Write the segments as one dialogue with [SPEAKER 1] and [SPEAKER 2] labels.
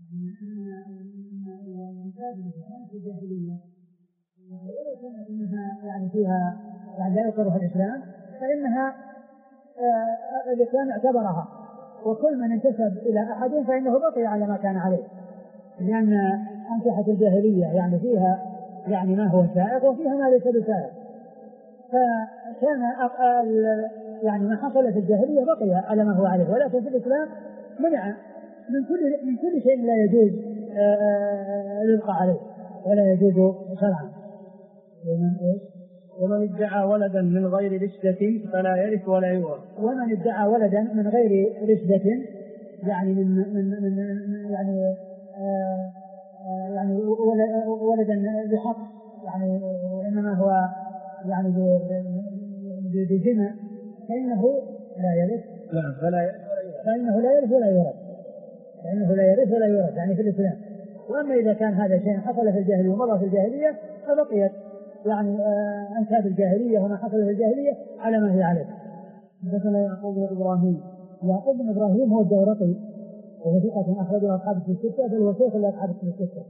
[SPEAKER 1] من باب الإسلام في الجاهلية ولو كان إنها يعني فيها يعني لا يقرها الإسلام فإنها الإسلام اعتبرها، وكل من انتسب إلى أحد فإنه بقي على ما كان عليه، لأن أنكحة الجاهلية يعني فيها يعني ما هو سائغ وفيها ما ليس بسائغ، فكان يعني ما حصل في الجاهلية بقي على ما هو عليه، ولكن في الإسلام منع من كل شيء لا يجوز يبقى عليه ولا يجوز شرعا.
[SPEAKER 2] ومن ادعى ولدا من غير رشدة فلا يرث ولا يورث.
[SPEAKER 1] ومن ادعى ولدا من غير رشدة يعني من يعني يعني ولدا بحق يعني وإنما هو يعني بزنا فإنه لا يرث ولا يورث يعني في الإسلام. وأما إذا كان هذا شيء حصل في الجاهلية ومضى في الجاهلية فبقيت يعني أنساب الجاهلية وما حصل في الجاهلية على ما هي عليه.
[SPEAKER 2] حدثنا يعقوب بن
[SPEAKER 1] إبراهيم هو الدورقي وهو ثقة أخرجه أصحاب في الستة بل هو شيخ لأصحاب في الستة.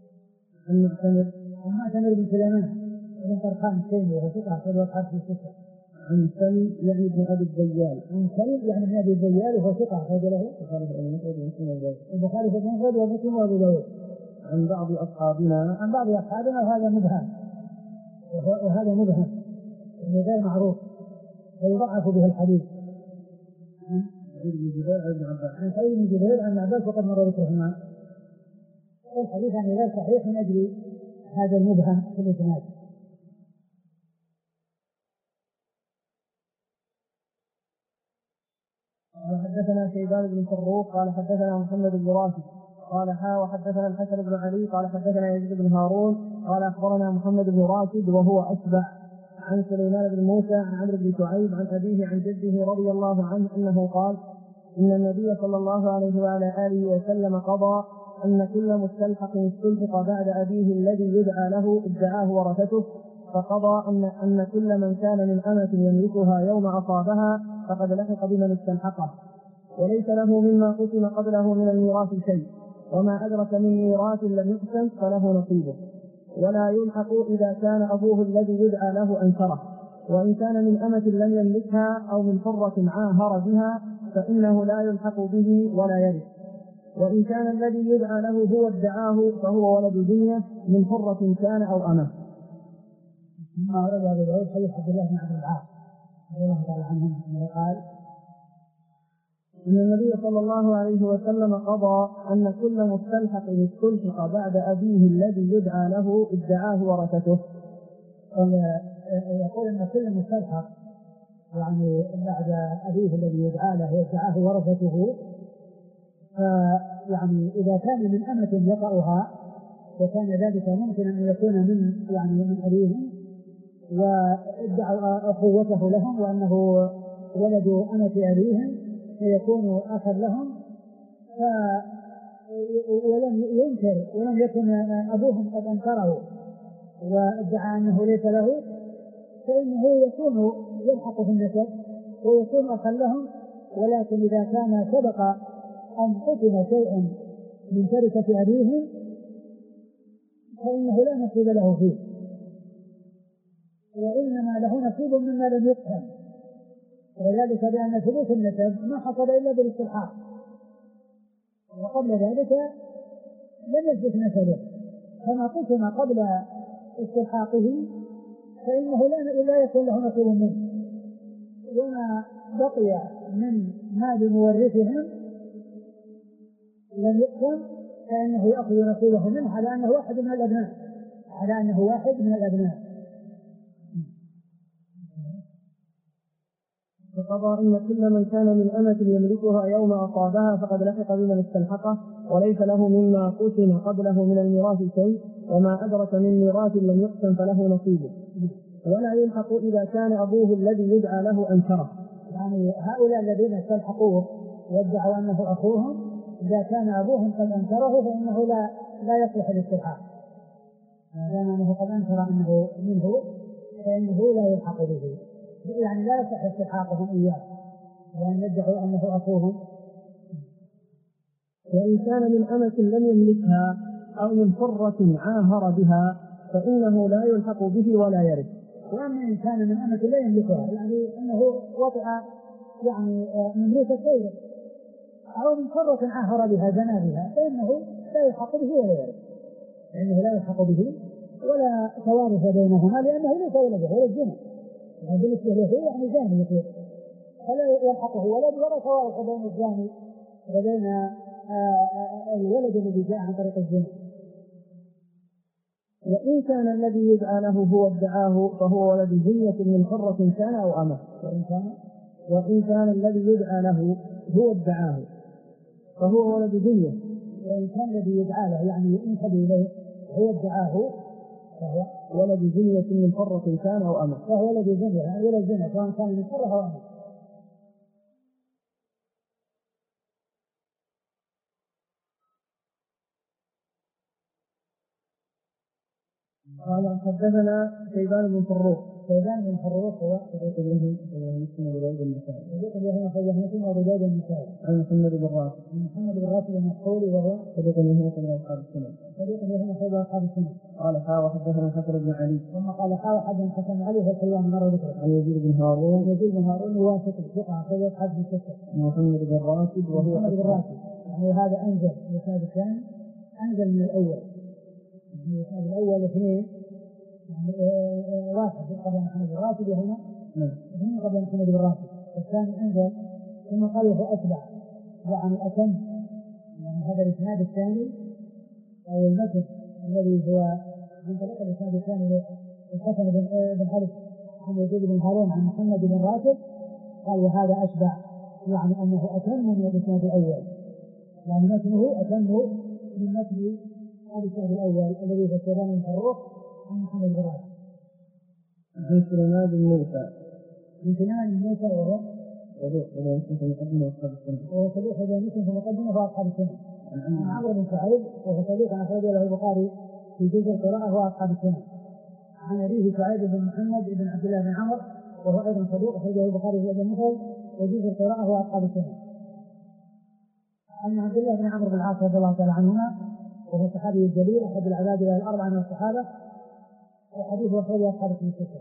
[SPEAKER 1] المعتمر بن سليمان بن طرخان التيمي وهو ثقة أخرجه أصحاب في الستة.
[SPEAKER 2] عن سلم يعني ابن أبي الزيال
[SPEAKER 1] وهو ثقة أخرج له البخاري في المفرد ومسلم وأبو داود.
[SPEAKER 2] عن بعض أصحابنا
[SPEAKER 1] وهذا مبهم غير معروف ويضعف به الحديث. عن سعيد بن جبير عن عباس وقد مر ذكرهما. الحديث عن غير صحيح من أجل هذا المبهم في الإسناد.
[SPEAKER 2] حدثنا شيبان بن فروخ قال حدثنا محمد بن راشد قال وحدثنا الحسن بن علي قال حدثنا يزيد بن هارون قال أخبرنا محمد بن راشد وهو أتبع عن سليمان بن موسى عن عمرو بن شعيب عن أبيه عن جده رضي الله عنه أنه قال إن النبي صلى الله عليه وعلى آله وسلم قضى أن كل مستلحق استلحق بعد أبيه الذي يدعى له ادعاه ورثته، فقضى أن كل من كان من أمة يملكها يوم أصابها فقد لحق بمن استلحقه، وليس له مما قسم قبله من الميراث شيء، وما أدرك من ميراث لم يقسم فله نصيبه، ولا يلحق إذا كان أبوه الذي يدعى له أنكره، وإن كان من أمة لم يملكها أو من حرة عاهر بها فإنه لا يلحق به ولا يرث، وإن كان الذي يدعى له هو ادعاه فهو ولد ذمة من حرة كان أو أمة.
[SPEAKER 1] ما ورد أبو داود حديث عبد الله بن عبد العاص رضي الله تعالى عنه قال
[SPEAKER 2] إن النبي صلى الله عليه وسلم قضى أن كل مستلحق استلحق بعد أبيه الذي يدعى له ادعاه ورثته.
[SPEAKER 1] يقول أن كل مستلحق يعني بعد أبيه الذي يدعى له ادعاه ورثته، فيعني إذا كان من أمة يقعها وكان ذلك ممكن أن يكون من أبيهم وادعوا أخوته لهم وأنه ولد أمة أبيهم فيكون أخا لهم، ولم ينكر ولم يكن أبوهم قد أنكره وادعى أنه ليس له، فإنه يكون يلحق في النسب ويكون أخا لهم. ولكن إذا كان سبق أن قسم شيء من تركة أبيهم فإنه لا نصيب له فيه، وإنما له نصيب مما لم يقسم، وذلك بأن ثبوت النسب ما حصل إلا بالاستلحاق، وقبل ذلك لم يثبت نسبه، فما قسم قبل استلحاقه فإنه لا يكون له نصيب منه، وما بقي من مال مورثهم لم يقسم فإنه يأخذ نصيبه منه على أنه واحد من الأبناء.
[SPEAKER 2] فقضى إن كل من كان من أمة يملكها يوم أصابها فقد لحق بمن استلحقه، وليس له مما قسم قبله من الميراث شيء، وما أدرك من ميراث لم يقسم فله نصيبه، ولا يلحق إذا كان أبوه الذي يدعى له أنكره.
[SPEAKER 1] يعني هؤلاء الذين استلحقوه وادعوا أنه أخوهم إذا كان أبوهم قد أنكره فإنه لا يصلح الاستلحاق، ما دام أنه قد أنكر أنه منه فإنه لا يلحق به، يعني لا يصح استلحاقهم إياه لأن يدعوا أنه أخوهم.
[SPEAKER 2] وإن كان من أمة لم يملكها أو من حرة عاهر بها فإنه لا يلحق به ولا يرث.
[SPEAKER 1] وأما إن كان من أمة لا يملكها يعني أنه وضع يعني مملوكة غيره أو من حرة عاهر بها زنى بها فإنه لا يلحق به ولا يرث، لأنه لا يلحق به ولا توارث بينهما لأنه ليس ولده ولا الزنا، يعني بالنسبة له يعني زاني يقول فلا يلحقه ولد ولا توارث بين الزاني وبين الولد الذي جاء عن طريق الزنا.
[SPEAKER 2] وإن كان الذي يدعى له هو ادعاه فهو ولد زنية من حرة كان أو أمة. وإن كان الذي يدعى له هو ادعاه فهو ولد زنية.
[SPEAKER 1] وإن كان الذي يدعى له يعني ينسب إليه هو ادعاه فهو
[SPEAKER 2] ولد زنية من حرة كان أو أمة.
[SPEAKER 1] فهو ولد زنية يعني ولد زنية سواء كان من حرة أو أمة.
[SPEAKER 2] قال حدثنا شيبان بن فروخ.
[SPEAKER 1] شيبان بن فروخ هو
[SPEAKER 2] صديق له مسلم ورجال النسائي.
[SPEAKER 1] صديق له خرج مسلم ورجال النسائي.
[SPEAKER 2] عن محمد بن راشد.
[SPEAKER 1] محمد بن راشد المسعودي وهو
[SPEAKER 2] صديق له خرج أصحاب السنة.
[SPEAKER 1] صديق له خرج أصحاب السنة.
[SPEAKER 2] قال وحدثنا الحسن بن علي.
[SPEAKER 1] ثم قال حدثنا الحسن بن علي فالحيوان مرة ذكره.
[SPEAKER 2] عن يزيد بن هارون.
[SPEAKER 1] يزيد بن هارون واثق الثقة خرج أصحاب الستة.
[SPEAKER 2] محمد بن راشد وهو
[SPEAKER 1] محمد بن راشد يعني هذا أنزل من الإسناد الثاني أنزل من الأول. من الإسناد الأول اثنين يعني واحد قبل محمد بن راشد وهنا اثنين قبل محمد بن راشد الثاني أنزل ثم قال هو أتبع يعني أتم يعني هذا الإسناد الثاني أو المتن الذي هو من طريق الإسناد الثاني الحسن بن حارث عن يزيد بن هارون عن محمد بن راشد قال وهذا أشبع يعني أنه أتم من الإسناد الأول يعني متنه أتم من متن الإسناد الأول الذي هو شيبان بن فروخ عن محمد بن راشد.
[SPEAKER 2] عن سليمان بن موسى.
[SPEAKER 1] من سليمان بن موسى وهو
[SPEAKER 2] صديق في مقدمة أصحاب السنة.
[SPEAKER 1] وهو صديق مسلم في مقدمة أصحاب السنة. عن عمرو بن سعيد وهو صديق أخرج له البخاري في جزء القراءة وأصحاب السنة. عن أبيه سعيد بن محمد بن عبد الله بن عمرو وهو أيضا صديق أخرجه البخاري في المفرد وجزء القراءة وأصحاب السنة. عن عبد الله بن عمرو بن العاص رضي الله تعالى عنهما وهو الصحابي الجليل أحد العباد الأربعة من الصحابة وحديثه أخرجه أصحاب السنة.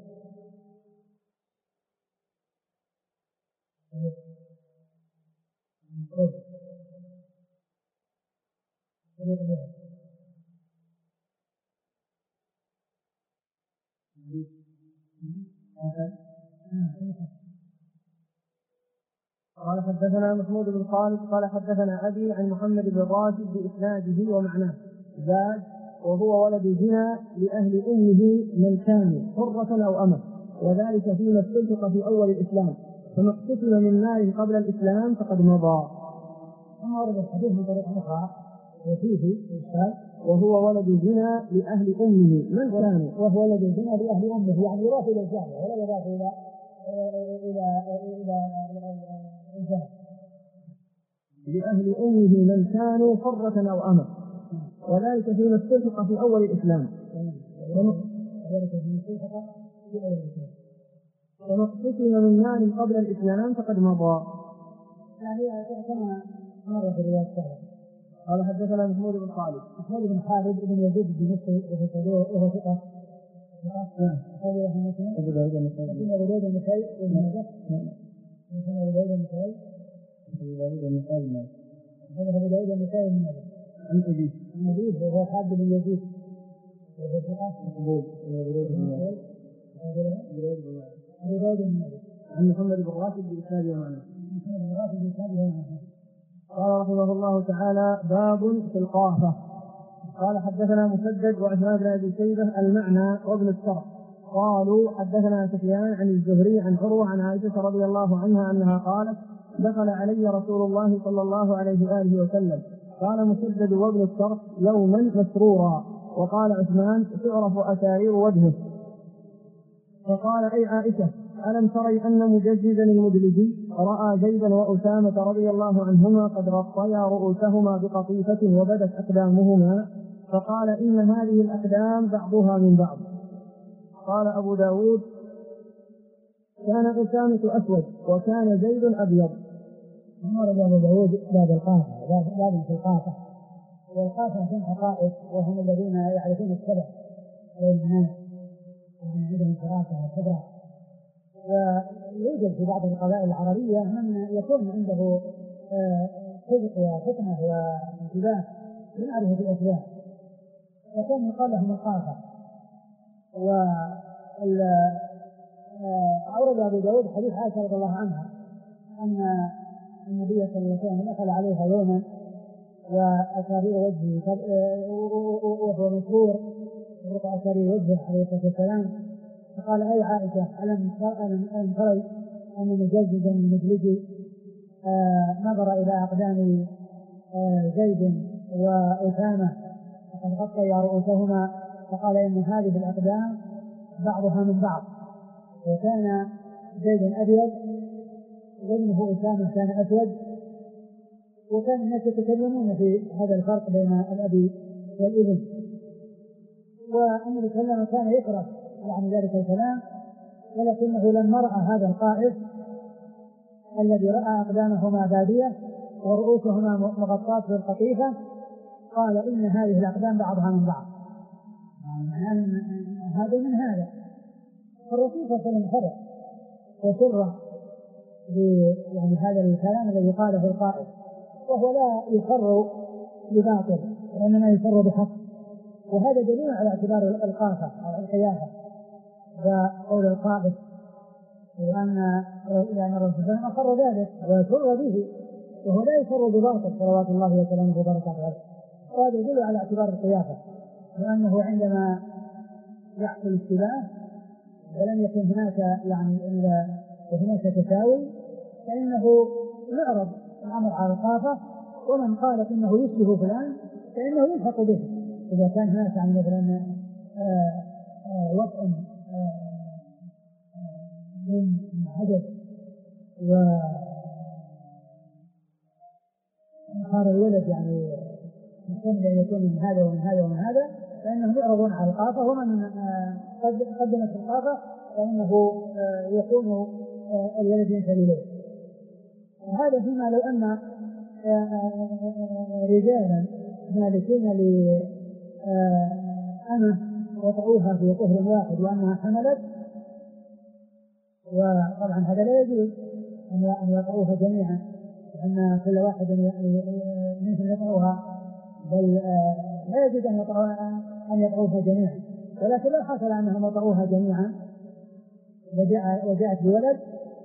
[SPEAKER 2] قال حدثنا محمود بن خالد قال حدثنا أبي عن محمد بن راشد بإسناده ومعناه زاد وهو ولد زنا لأهل أمه من كان حرة أو أمة وذلك فيما استلحق في أول الإسلام فما اقتسم من مال قبل الإسلام فقد مضى.
[SPEAKER 1] ثم ورد الحديث من طريق أخرى وفيه إشكال
[SPEAKER 2] وهو ولد زنا لأهل أمه من كان
[SPEAKER 1] وهو ولد زنا لأهل أمه يعني يضاف إلى الزانية ولا يضاف إلى الزانية.
[SPEAKER 2] لأهل أمه من كانوا حرة أو أمة وذلك فيما استلحق في أول الإسلام وما اقتسم من مال قبل الإسلام فقد مضى.
[SPEAKER 1] يعني كما مر في الرواية السابقة.
[SPEAKER 2] قال حدثنا محمود بن خالد.
[SPEAKER 1] محمود بن خالد بن يزيد الدمشقي وهو ثقة. هذا هو مسلم. أبو داود النسائي. أبو داود النسائي وابن ماجه. أبو داود النسائي. هذا أبو داود النسائي من ماجه.
[SPEAKER 2] عن أبيه.
[SPEAKER 1] عن أبيه وهو خالد بن يزيد. وهو ثقة. أبو داود النسائي.
[SPEAKER 2] عن محمد بن راشد بإسناده ومعناه.
[SPEAKER 1] محمد بن راشد بإسناده ومعناه.
[SPEAKER 2] قال رحمه الله تعالى باب في القافة. قال حدثنا مسدد وعثمان بن أبي شيبة المعنى وابن السرح قالوا حدثنا سفيان عن الزهري عن عروة عن عائشة رضي الله عنها أنها قالت دخل علي رسول الله صلى الله عليه وآله وسلم قال مسدد وابن السرح يوما مسرورا وقال عثمان تعرف أسارير وجهه فقال أي عائشة ألم تري أن مجززا المدلجي رأى زيدا وأسامة رضي الله عنهما قد غطيا رؤوسهما بقطيفة وبدت أقدامهما فقال إن هذه الأقدام بعضها من بعض. قال أبو داود كان أسامة أسود وكان زيد أبيض
[SPEAKER 1] ورد أبو داود باب القافة، باب في القافة، والقافة هم حقائق وهم الذين يعرفون السبب بين الناس وهم عندهم فراسة وخبرة. ويوجد في بعض القبائل العربية من يكون عنده صدق وفطنة وانتباه لمعرفة الأسباب، وكان يقال لهم القافة. أورد أبو داود حديث عائشة رضي الله عنها أن النبي صلى الله عليه وسلم دخل عليها يوما وأسارير وجهه وهو مسرور يرقى أسارير وجهه عليه الصلاة والسلام، فقال: أي عائشة، ألم تري أن مجززا من مجلسي نظر إلى أقدام زيد وأسامة فقد غطي رؤوسهما، فقال: إن هذه الأقدام بعضها من بعض. وكان زيد أبيض وابنه أسامة كان أسود، وكان الناس يتكلمون في هذا الفرق بين الأب والابن، والنبي صلى الله عليه وسلم كان يكره عن ذلك الكلام، ولكنه لما رأى هذا القائد الذي رأى أقدامهما بادية ورؤوسهما مغطاة بالقطيفة قال: إن هذه الأقدام بعضها من بعض، يعني هذا من هذا. فالرسول صلى الله عليه وسلم فرق وسر يعني هذا الكلام الذي قاله القائد، وهو لا يسر بباطل وإنما يسر بحق، وهذا دليل على اعتبار القافة أو القيافة وقول القائد، لأن الرسول صلى الله عليه وسلم أقر ذلك ويسر به، وهو لا يسر بباطل صلوات الله وسلامه وبركاته عليه. وهذا يدل على اعتبار القيافة، لأنه عندما يحصل اشتباه ولم يكن هناك يعني هناك تساوي فإنه يعرض الأمر على القافة، ومن قال إنه يشبه فلان فإنه يلحق به إذا كان هناك يعني مثلا وضع من حدث وصار الولد يعني يكون من هذا ومن هذا ومن هذا، فإنهم يعرضون على القافة، ومن قدمت القافة فإنه يكون الولد ينسب إليه. وهذا فيما لو أن رجالا مالكين لأمة وطعوها في طفل واحد وأنها حملت، وطبعا هذا لا يجوز أن يطعوها جميعا، لأن كل واحد منهم يطعوها، بل لا يجوز أن يطعوها جميعا. ولكن لو حصل أنهم يطعوها جميعا وجاءت بولد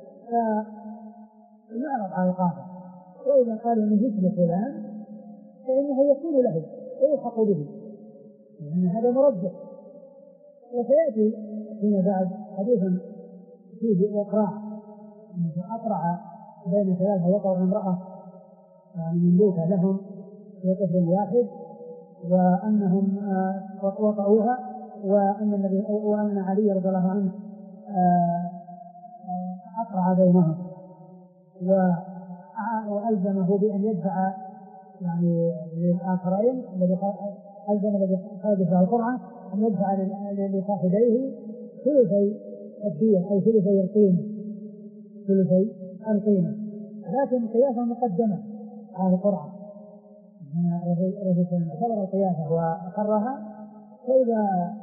[SPEAKER 1] فيعرض على القافة، وإذا قالوا من جسم فلان فإنه يكون له ويلحق به، لأن هذا مرجح. وسيأتي فيما بعد حديثا فيه إقراع، أقرع بين ثلاثة وطأ امرأة مملوكة لهم في طفل واحد، وأنهم وطأوها، وأن علي رضي الله عنه أقرع بينهم وألزمه بأن يدفع يعني للآخرين الذي ألزم الذي خرج في القرعة أن يدفع لصاحبيه ثلثي الدية أي ثلثي القيمة، لكن القياسة مقدمة على القرعة. الرسول اعتبر القياسة وأقرها، فإذا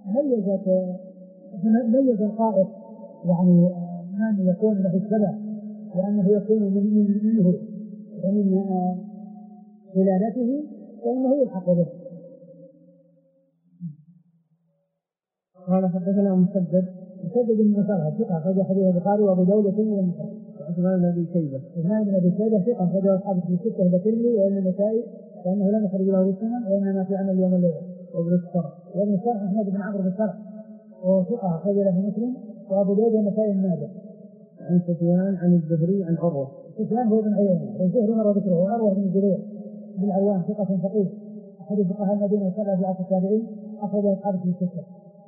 [SPEAKER 1] ميز القائد يعني من يكون له السبب وأنه يكون منه ومن سلالته فإنه يلحق به.
[SPEAKER 2] قال: حدثنا مسدد
[SPEAKER 1] بن مسرهد ثقة أخرج حديث البخاري وأبو داود وترمذي والنسائي.
[SPEAKER 2] وعثمان بن أبي شيبة
[SPEAKER 1] ثقة أخرج أصحاب في الستة والترمذي والنسائي، لأنه لم يخرج له بالسنن وإنما في عمل يوم الليل. وابن السرح أحمد بن عمرو بن السرح وهو ثقة أخرج له مسلم وأبو داود والنسائي الماجه.
[SPEAKER 2] عن سفيان عن الزهري عن عروة.
[SPEAKER 1] سفيان هو بن عيينة، والزهري مر ذكره، وعروة بن الزبير بن العوام ثقة فقيه أحد فقهاء المدينة وسبعة في عصر التابعين أخرج أصحاب في الستة.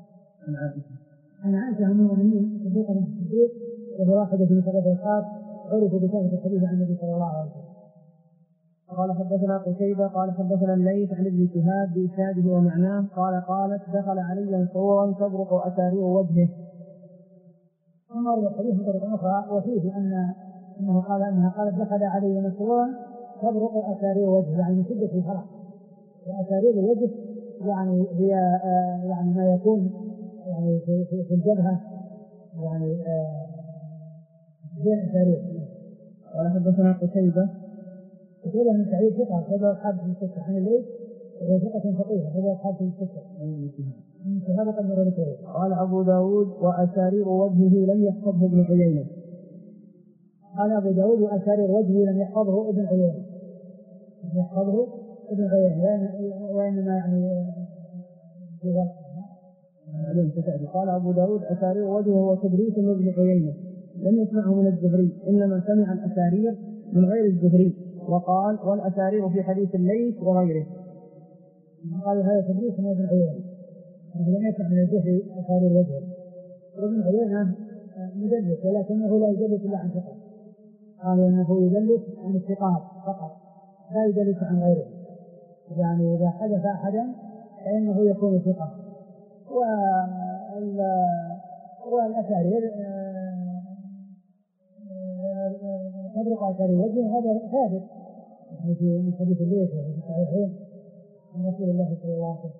[SPEAKER 1] عن عائشة أم المؤمنين صديقة بنت الصديق وهي واحدة في ثلاثة أصحاب عرف بكثرة الحديث عن النبي صلى الله عليه وسلم.
[SPEAKER 2] قال: حدثنا قتيبة قال: حدثنا الليث عن ابن شهاب بإسناده ومعناه قالت: دخل علي صورا تبرق أسارير وجهه.
[SPEAKER 1] ثم ورد الحديث بطريقة أخرى وفيه أن انها قالت دخل علي مسرورا تبرق اسارير وجهه، يعني من شده الفرح. واسارير الوجه يعني هي يعني ما يكون يعني في الجبهه، يعني زي اسارير.
[SPEAKER 2] قال حدثنا قتيبة
[SPEAKER 1] من سعيد ثقة هذا أصحاب في الستة عن الليل، وهو ثقة فقيه هذا أصحاب في الستة من شهادة المرة.
[SPEAKER 2] قال أبو داود وأسارير وجهه لم يحفظه ابن عيينة.
[SPEAKER 1] قال أبو داود وأسارير وجهه لم يحفظه ابن عيينة. وإنما يعني
[SPEAKER 2] قال أبو داود أسارير وجهه وتدريس من ابن عيينة لم يسمعه من الزهري، إنما سمع الأسارير من غير الزهري. وقال والأسارير في حديث الليث وغيره.
[SPEAKER 1] قال هذا تدريس من ابن عيينة، لم يسمع من الزهري أسارير وجهه. وابن عيينة مدلس ولكنه لا يدلس إلا عن ثقة. قال إنه يدلس عن الثقات فقط لا يدلس عن غيره، يعني إذا حدث أحدا فإنه يكون ثقة. والأسارير تبرق أسارير وجهه هذا ثابت من حديث الليث وفي الصحيحين عن رسول الله صلى الله عليه وسلم.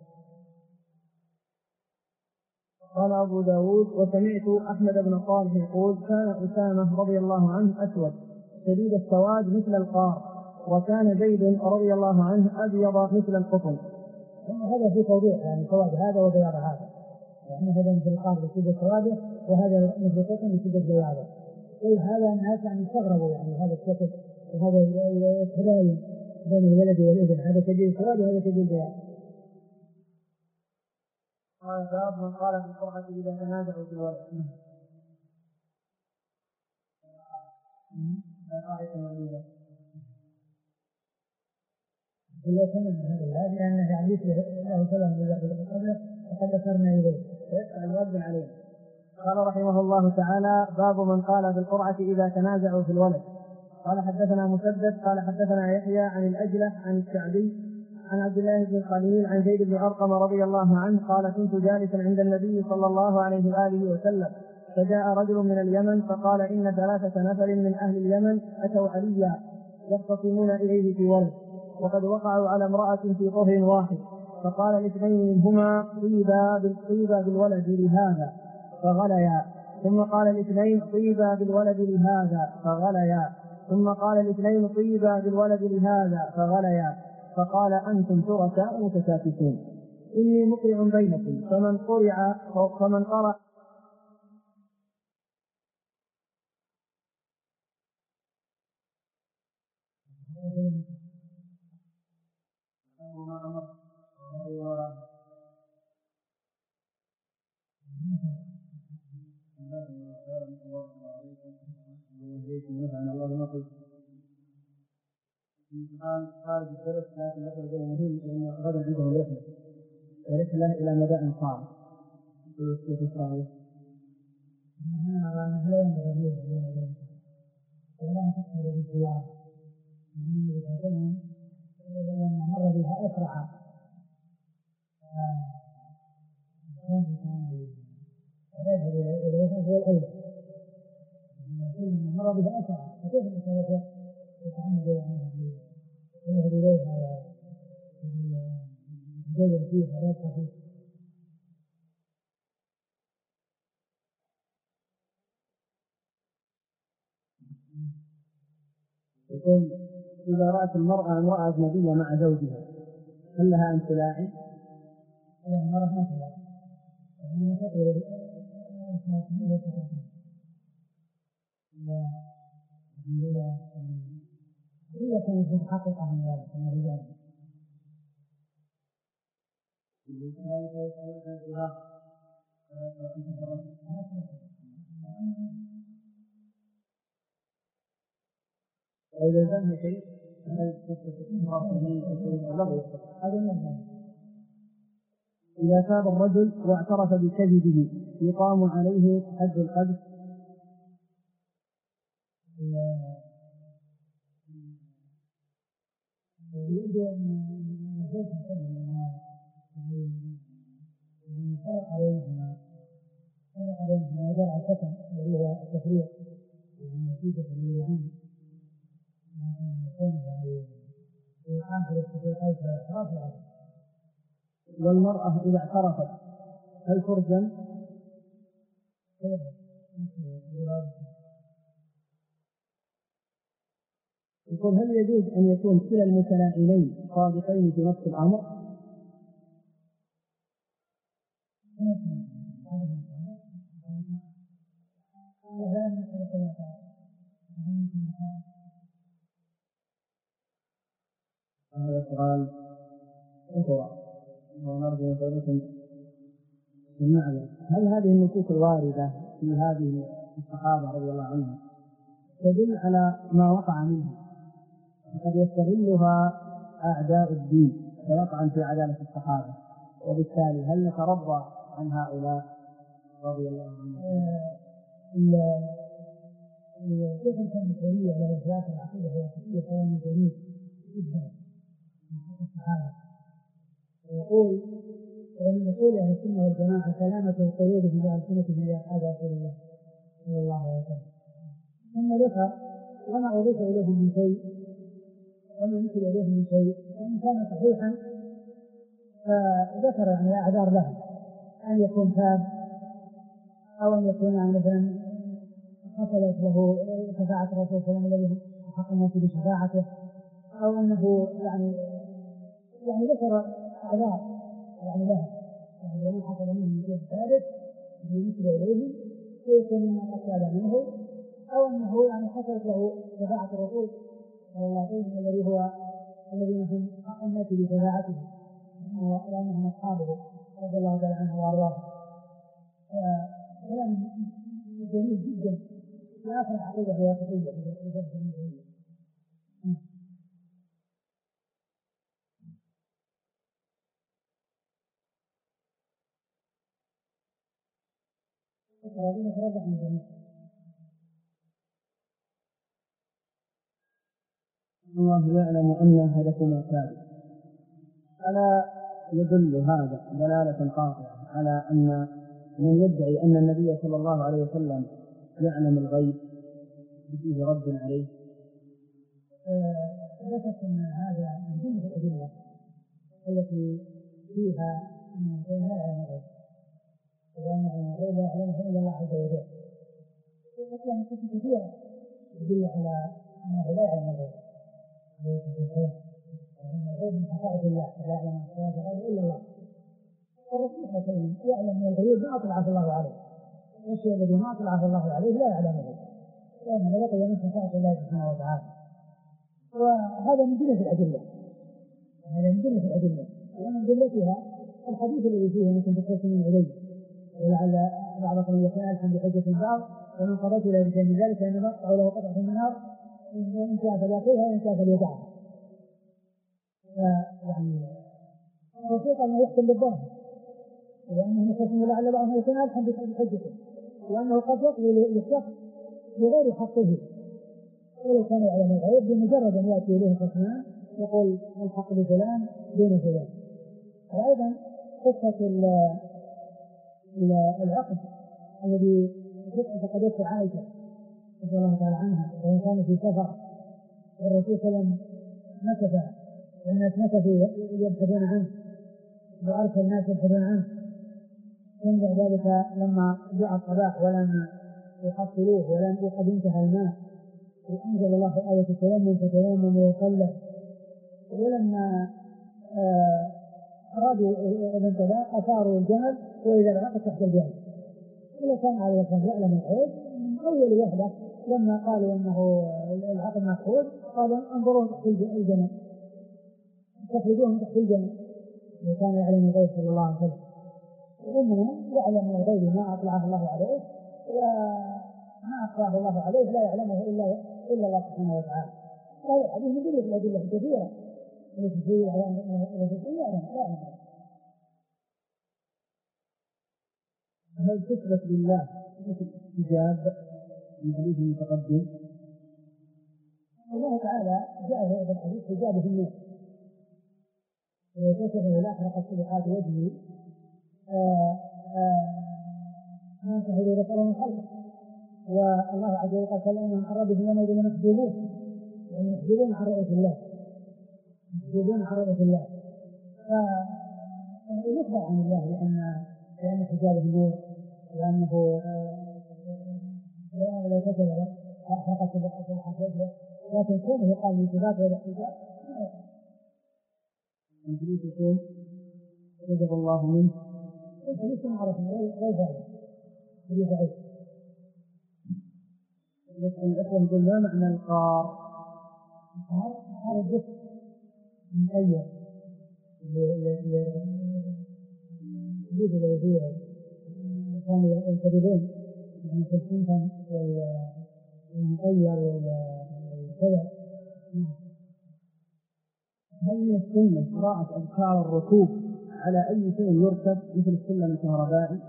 [SPEAKER 2] قال أبو داود وسمعت أحمد بن صالح يقول كان أسامة رضي الله عنه أسود شديد السواد مثل القار، وكان زيد رضي الله عنه أبيض مثل القطن.
[SPEAKER 1] هذا في توضيح يعني سواد هذا وبياض هذا، يعني هذا مثل القار بشدة سواده وهذا مثل القطن بشدة بياضه. هذا الناس يعني استغربوا يعني هذا الشكل وهذا التباين بين الولد والابن، هذا شديد السواد وهذا شديد البياض.
[SPEAKER 2] قال باب من قال في القرآن إذا تنازعوا في الولد.
[SPEAKER 1] إلا سمع من هذا الله لأنه يعني يشبه الله سلام بالله قبله وقد أثرنا إليه
[SPEAKER 2] المؤذن عليه. قال رحمه الله تعالى باب من قال في القرعة إذا تنازعوا في الولد. قال حدثنا مسدد قال حدثنا يحيى عن الأجلة عن الشعبي عن عبد الله بن خليل عن زيد بن أرقم رضي الله عنه قال كنت جالسا عند النبي صلى الله عليه وآله وسلم فجاء رجل من اليمن فقال إن 3 نفر من أهل اليمن أتوا عليا يختصمون إليه في ولد، وقد وقعوا على امرأة في طهر واحد، فقال ل2 منهما طيبا بالولد لهذا فغليا، ثم قال ل2 طيبا بالولد لهذا فغليا، ثم قال ل2 طيبا بالولد لهذا فغليا، فقال أنتم شركاء متشاكسون إني مقرع بينكم فمن قرأ خارج الدرس لكن يخرج المهم لأن غدا عندهم رحلة إلى مدائن صعب في إسرائيل.
[SPEAKER 1] مر بها أسرع هو الأولى مر بها أسرع فكيف يتعمد يذهب إليها ويجد فيها ويبقى فيه.
[SPEAKER 2] يقول إذا رأت المرأة امرأة أجنبية مع زوجها هل لها أن تلاعب؟
[SPEAKER 1] المرأة ما تلاعب هي كانت تتحقق من ذلك من الرجال.
[SPEAKER 2] وإذا زال شيء إذا تاب الرجل واعترف بكذبه يقام عليه حد القذف.
[SPEAKER 1] يريد أن يزيد فرق بينهما وجرى الحكم الذي هو التفريق نتيجة اليهود في آخر التفريقات رافعة.
[SPEAKER 2] والمرأة إذا اعترفت هل ترجم؟ يقول هل يجوز أن يكون كلا المتلاعنين صادقين في نفس الأمر؟ هذا سؤال أخرى ونرجو من المعلم. هل هذه النصوص الواردة في هذه الصحابة رضي الله عنهم تدل على ما وقع منهم وقد يستغلها أعداء الدين ويطعن في عدالة الصحابة، وبالتالي هل نترضى عن هؤلاء رضي الله عنهم؟
[SPEAKER 1] الشيخ الإسلام الكوري على إثبات العقيدة الواسطية كلام جميل جدا من حق الصحابة، ويقول ومن أصول أهل السنة والجماعة سلامة القلوب في ألسنتهم إلى أصحاب رسول الله صلى الله عليه وسلم. ثم ذكر وما أضيف إليه من شيء وما مثل إليه من شيء، وإن كان صحيحا فذكر يعني أعذار له، أن يكون تاب أو أن يكون يعني مثلا حصلت له شفاعة الرسول صلى الله عليه وسلم الذي حق الناس بشفاعته، أو أنه يعني ذكر أعذار يعني لها يعني الذي حصل منه من شيء ثابت بالنسبة إليه ويكون مما قد تاب منه، أو أنه يعني حصلت له شفاعة الرسول صلى الله عليه وسلم الذي هو الذي هم حق الناس بشفاعته وأنهم أصحابه رضي الله تعالى عنه وأرضاه. كلام جميل جدا في آخر العقيدة الواسطية في درس المسلمين.
[SPEAKER 2] الله يعلم أن هدفنا ثابت. ألا يدل هذا دلالة قاطعة على أن من يدعي أن النبي صلى الله عليه وسلم يعلم الغيب فيه رد عليه؟
[SPEAKER 1] ذكرت أن هذا من جملة الأدلة التي فيها أن الإنسان لا يعلم الغيب، وأن الغيب لا يعلمه إلا الله عز وجل. وقد نصوص كثيرة تدل على أنه لا يعلم الغيب، وأن الغيب من خصائص الله لا يعلم الغيب إلا الله. والرسول صلى الله عليه وسلم يعلم من الغيب ما أطلعه الله عليه، والشيء الذي ما أطلعه الله عليه لا يعلمه، لأنه لقي من خصائص الله سبحانه وتعالى. وهذا من جملة الأدلة، هذا من جملة الأدلة، ومن جملتها الحديث الذي فيه أنكم تختصمون إليه ولعل بعضكم يكون ألحم بحجة بعض ومن قضيت إلى بشيء من ذلك فإنما أقطع له قطعة من النار إن شاء فليأخذها وإن شاء فليدعها. يعني الرسول أنه يحكم بالظاهر، وأنه يختصم لعل بعضهم يكون ألحم بحجته، وأنه قد يقضي للشخص بغير حقه ولو كان يعلم الغيب بمجرد أن يأتي إليه خصمان يقول الحق بفلان دون فلان. وأيضا قصة العقد الذي فقدته عائشة رضي الله تعالى عنها وهو كان في سفر والرسول صلى الله عليه وسلم مكث والناس مكثوا يبحثون عنه وأرسل الناس يبحثون عنه، ثم بعد ذلك لما جاء الصباح ولم يحصلوه ولم قد انتهى الماء وأنزل الله آية التيمم فتيمم ويصلى، ولما أرادوا الانتباه أثاروا الجمل وإذا العقد تحت الجمل. إذا كان على الإنسان يعلم الغيب من أول وحدة لما قالوا أنه العقد مفقود قالوا انظروا تحت الجمل تخرجوهم تحت الجمل، وكان يعلم الغيب صلى الله عليه وسلم. وإنما يعلم الغيب ما أطلعه الله عليه وما أطلعه الله عليه لا يعلمه إلا الله سبحانه وتعالى. هذا الحديث من جملة الأدلة الكثيرة التي تدل على أن الرسول يعلم.
[SPEAKER 2] هل تثبت لله الاستجابة من حديث المتقدم؟
[SPEAKER 1] الله تعالى جاء في الحديث استجابة الناس ويتصفه لا أحرقت سبحات وجهه ما تهدي رسوله من خلقه، والله عز وجل قال انهم ارادوا يومئذ يخجلون، يعني يخجلون عن رؤيه الله، يخجلون عن رؤيه الله. فيخبر عن الله لان حجابه نور، لانه لا كتب حقق بالحجاب، لكن كونه قال بصفات والاحتجاب
[SPEAKER 2] إبليس يقول كتب الله منه
[SPEAKER 1] ليس معرفة غير هذا إبليس ضعيف.
[SPEAKER 2] لكن الأخوة يقول ما معنى القار؟
[SPEAKER 1] هذا الجسم مؤيد الذي فيه كانوا ينتبهون من السلطان والمؤير والكذا.
[SPEAKER 2] هل من السنة قراءة أذكار الركوب على أي شيء يركب مثل السلم الكهربائي؟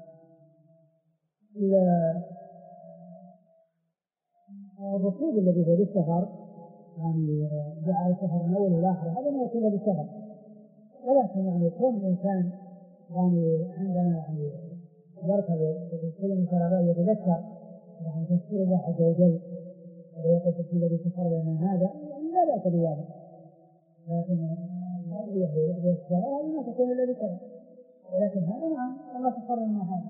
[SPEAKER 1] الركوب الذي هو للسفر، يعني جعل السفر من أول إلى آخر، هذا ما يكون للسفر، ولكن يعني كون الإنسان يعني عندما يعني يركب السلم الكهربائي يتذكر يعني تذكير الله عز وجل ويقول التفسير الذي تفر لنا هذا لا بأس بذلك، لكن هذه الصلاة ما تكون إلا بسبب، ولكن هذا نعم الله تفر لنا هذا.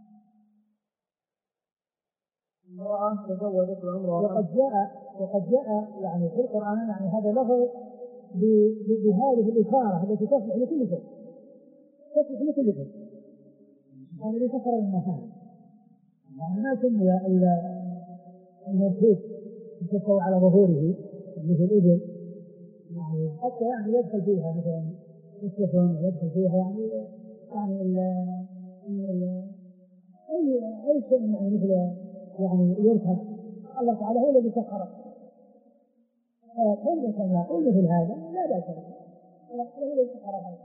[SPEAKER 1] وقد جاء يعني في القرآن يعني هذا لفظ بهذه الإشارة التي تصلح لكل شيء، تصلح لكل شيء، هذا اللي تفر لنا هذا، يعني ما سمي إلا المركوب يتسوى على ظهوره مثل الإبل، يعني حتى يعني يدخل فيها مثلا السفن يدخل فيها يعني أي شيء يعني مثل يعني يركب الله تعالى هو الذي سخره، كل كان يقول مثل هذا لا بأس به، الله هو الذي سخر هذا.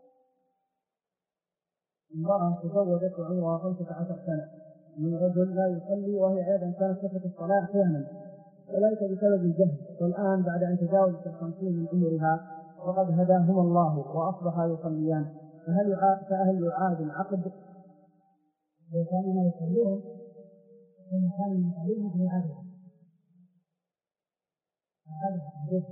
[SPEAKER 2] امرأة تزوجت وعمرها 15 سنة من رجل لا يصلي، وهي أيضا كانت تترك الصلاة أحيانا، وذلك بسبب الجهل، والآن بعد أن تجاوزت 50 من عمرها وقد هداهما الله وأصبحا يصليان، فهل يعاد العقد؟
[SPEAKER 1] إذا كانوا ما يصلون إن كان المصلين في عدد هذا حديث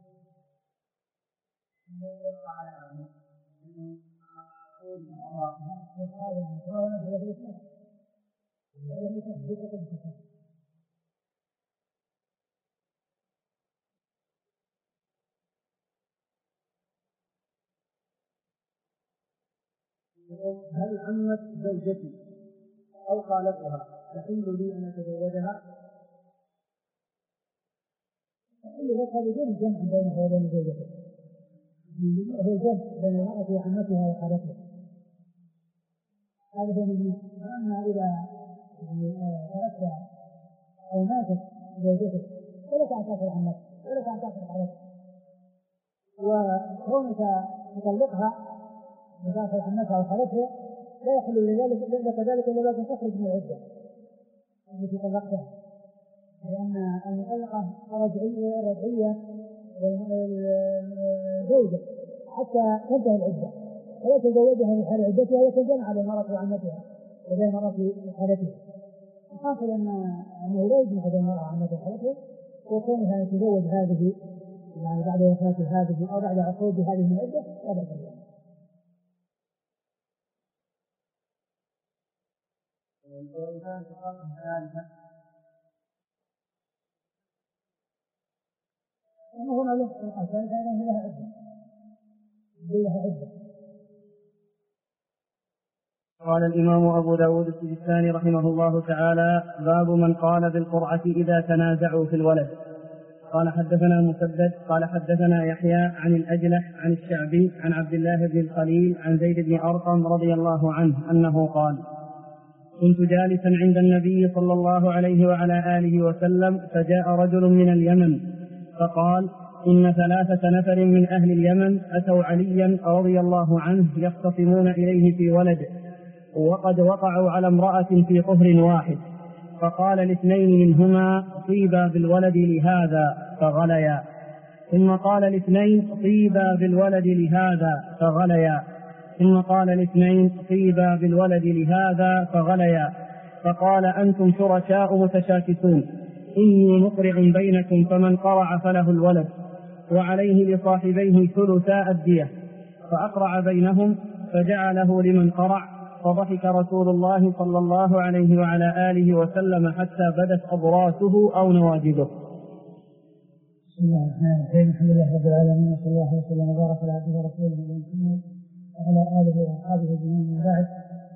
[SPEAKER 2] هل عمت زوجتي أو خالتها يحل لي أن أتزوجها؟
[SPEAKER 1] اللي ذكر بدون جمع بينها وبين زوجته، هو الجمع بين المرأة وعمتها وخالتها، هذا هو الذي أما إذا تركت أو ماتت زوجته ولا تعتقد عمتها ولا تعتقد خالتها، وكونك تطلقها وتأخذ عمتها وخالتها لا يحل لك ذلك إلا بعد أن تخرج من العدة التي طلقتها، لأن المطلقة رجعية زوجة حتى تنتهي العدة، ولا تزوجها في حال عدتها وتجمع بين مرأة وعمتها وبين مرأة خالتها، حاصل أنه لا يجمع بين مرأة وعمتها وخالتها، وكونها أن تزوج هذه يعني بعد وفاة هذه أو بعد عقود هذه من العدة لا بأس بها. هنا له أساس أنه لها عدة.
[SPEAKER 2] قال الإمام أبو داود السجستاني رحمه الله تعالى: باب من قال بالقرعة إذا تنازعوا في الولد. قال حدثنا مسدد قال حدثنا يحيى عن الأجلح عن الشعبي عن عبد الله بن الخليل عن زيد بن أرقم رضي الله عنه أنه قال: كنت جالسا عند النبي صلى الله عليه وعلى آله وسلم، فجاء رجل من اليمن فقال: إن 3 نفر من أهل اليمن أتوا عليا رضي الله عنه يختصمون إليه في ولد، وقد وقعوا على امرأة في طهر واحد، فقال ل2 منهما: طيبا بالولد لهذا فغليا، ثم قال ل2: طيبا بالولد لهذا فغليا، ثم قال ل2: طيبا بالولد لهذا فغليا، فقال أنتم شركاء متشاكسون، إني مقرع بينكم، فمن قرع فله الولد وعليه لصاحبيه ثلثاء الدية. فأقرع بينهم فجعله لمن قرع، فضحك رسول الله صلى الله عليه وعلى آله وسلم حتى بدت أضراسه أو نواجذه.
[SPEAKER 1] بسم الله الرحمن الرحيم. الحمد لله رب العالمين، وصلى الله وسلم وبارك على عبده ورسوله محمد وعلى آله وأصحابه أجمعين. من بعد،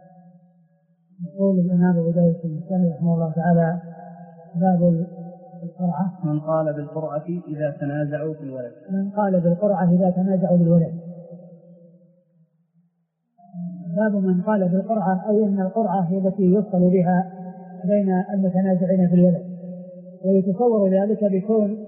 [SPEAKER 1] يقول الإمام أبو داود السيستاني رحمه الله تعالى: باب القرعة.
[SPEAKER 2] من قال بالقرعة إذا تنازعوا في الولد.
[SPEAKER 1] من قال بالقرعة إذا تنازعوا بالولد. باب من قال بالقرعة، أي أن القرعة هي التي يفصل بها بين المتنازعين في الولد، ويتصور ذلك بكون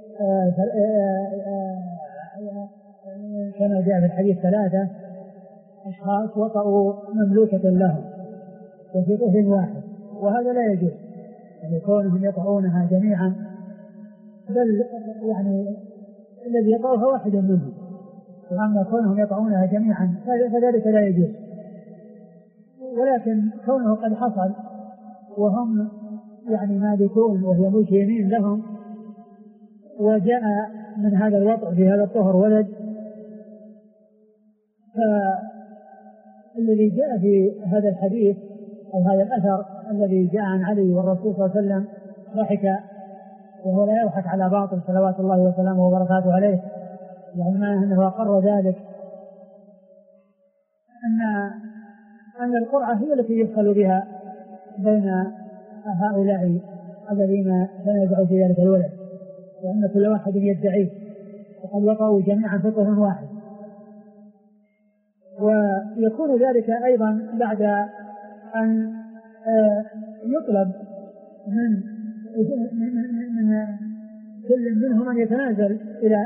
[SPEAKER 1] كما جاء في الحديث 3 أشخاص وطئوا مملوكة لهم وفي طفل واحد، وهذا لا يجوز أن يكونوا يطعونها جميعا، بل يعني الذي يطعوها واحد منهم، وأما كونهم يطعونها جميعا فذلك لا يجوز. ولكن كونه قد حصل وهم يعني مالكون وهي ملك يمين لهم، وجاء من هذا الوضع في هذا الطهر ولد، فالذي جاء في هذا الحديث أو هذا الأثر الذي جاء عن علي والرسول صلى الله عليه وسلم ضحك، وهو لا يضحك على باطل صلوات الله وسلامه وبركاته عليه، يعني ما أنه أقر ذلك أن القرعة هي التي يفصل بها بين هؤلاء الذين تنازعوا في ذلك الولد، وأن كل واحد يدعيه، وقد وقعوا جميعا في طهر واحد. ويكون ذلك أيضا بعد أن يطلب من كل منهم أن يتنازل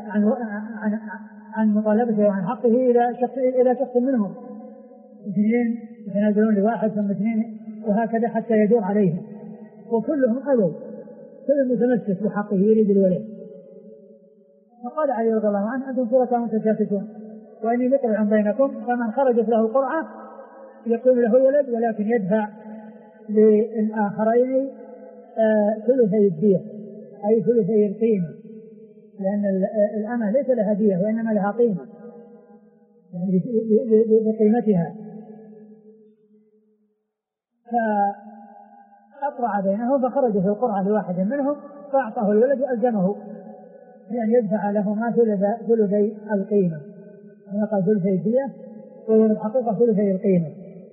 [SPEAKER 1] عن مطالبته وعن حقه إلى شخص منهم، 2 يتنازلون لواحد ثم 2 وهكذا حتى يدور عليهم، وكلهم أبوا، كل متمسك بحقه يريد الولد. فقال علي رضي الله عنه: أنتم شركاء متشاكسون، وإني مقرع بينكم، فمن خرجت له قرعة يكون له ولد، ولكن يدفع للآخرين ثلثي الدية، أي ثلثي القيمة، لأن الأمة ليس لها دية وإنما لها قيمة، يعني بقيمتها. فأقرع بينهم فخرج في القرعة لواحد منهم فأعطاه الولد وألزمه بأن يدفع لهما ثلثي القيمة، ونقل ثلثي الدية وهو الحقيقة ثلثي القيمة.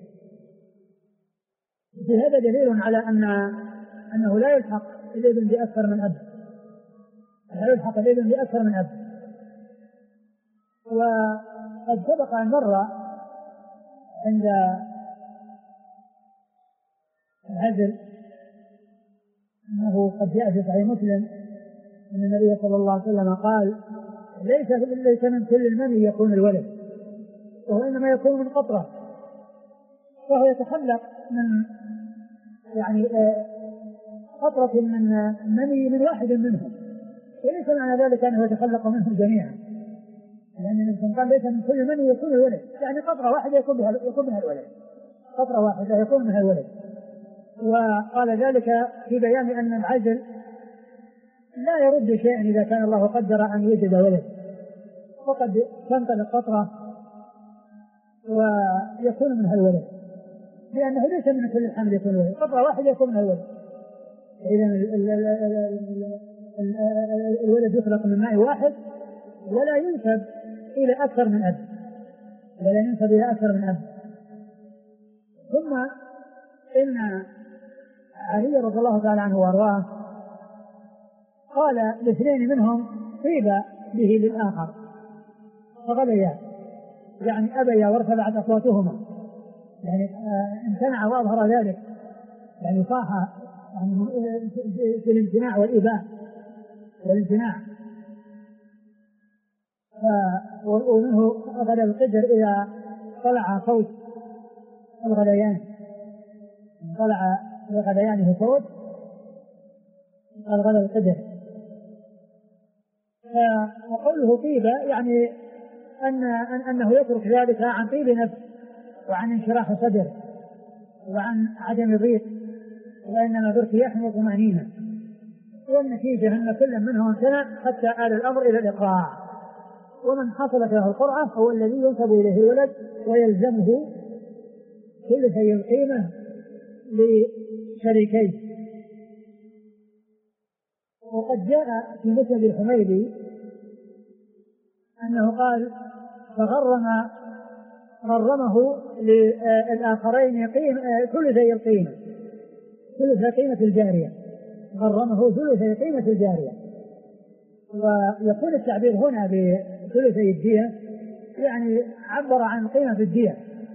[SPEAKER 1] في هذا دليل على أنه لا يلحق الابن بأكثر من أب، لا يلحق الابن بأكثر من أب. وقد سبق أن مر عند العزل أنه قد جاء في صحيح مسلم أن النبي صلى الله عليه وسلم قال: ليس من كل المني يكون الولد، وإنما يكون من قطرة، فهو يتخلق من يعني قطرة من مني من واحد منهم، وليس معنى ذلك أنه يتخلق منهم جميعا، لأن النبي قال: ليس من كل مني يكون الولد، يعني قطرة واحدة يكون منها الولد، قطرة واحدة يكون منها الولد. وقال ذلك في بيان أن العزل لا يرد شيئا إذا كان الله قدر أن يوجد ولد، وقد تنطلق قطرة ويكون منها الولد، لأنه ليس من كل الحمل يكون الولد، قطرة واحدة يكون منها الولد. إذا الولد يخلق من ماء واحد ولا ينسب إلى أكثر من أب، ثم إن علي رضي الله تعالى عنه وارضاه قال ل2 منهم: طيب به للآخر، فغليا، يعني أبيا وارتفعت أصواتهما، يعني امتنع وأظهر ذلك، يعني صاح يعني في الامتناع والإباء والامتناع. ومنه غدا القدر إذا طلع صوت الغليان، طلع الغليان صوت الغدا القدر. وقوله طيبة يعني أنه يترك ذلك عن طيب نفس وعن انشراح صدر وعن عدم ضيق وإنما بارتياح وطمأنينة، والنتيجة أن كل منهم امتنع حتى آل الأمر إلى الإقراع. ومن حصلت له القرعة هو الذي ينسب إليه الولد ويلزمه ثلثي القيمة لشريكيه. وقد جاء في مسند الحميدي أنه قال غرمه للآخرين ثلثي القيمة، ثلث قيمة الجارية، غرمه ثلثي قيمة الجارية. ويكون التعبير هنا بثلثي الدية يعني عبر عن قيمة الدية،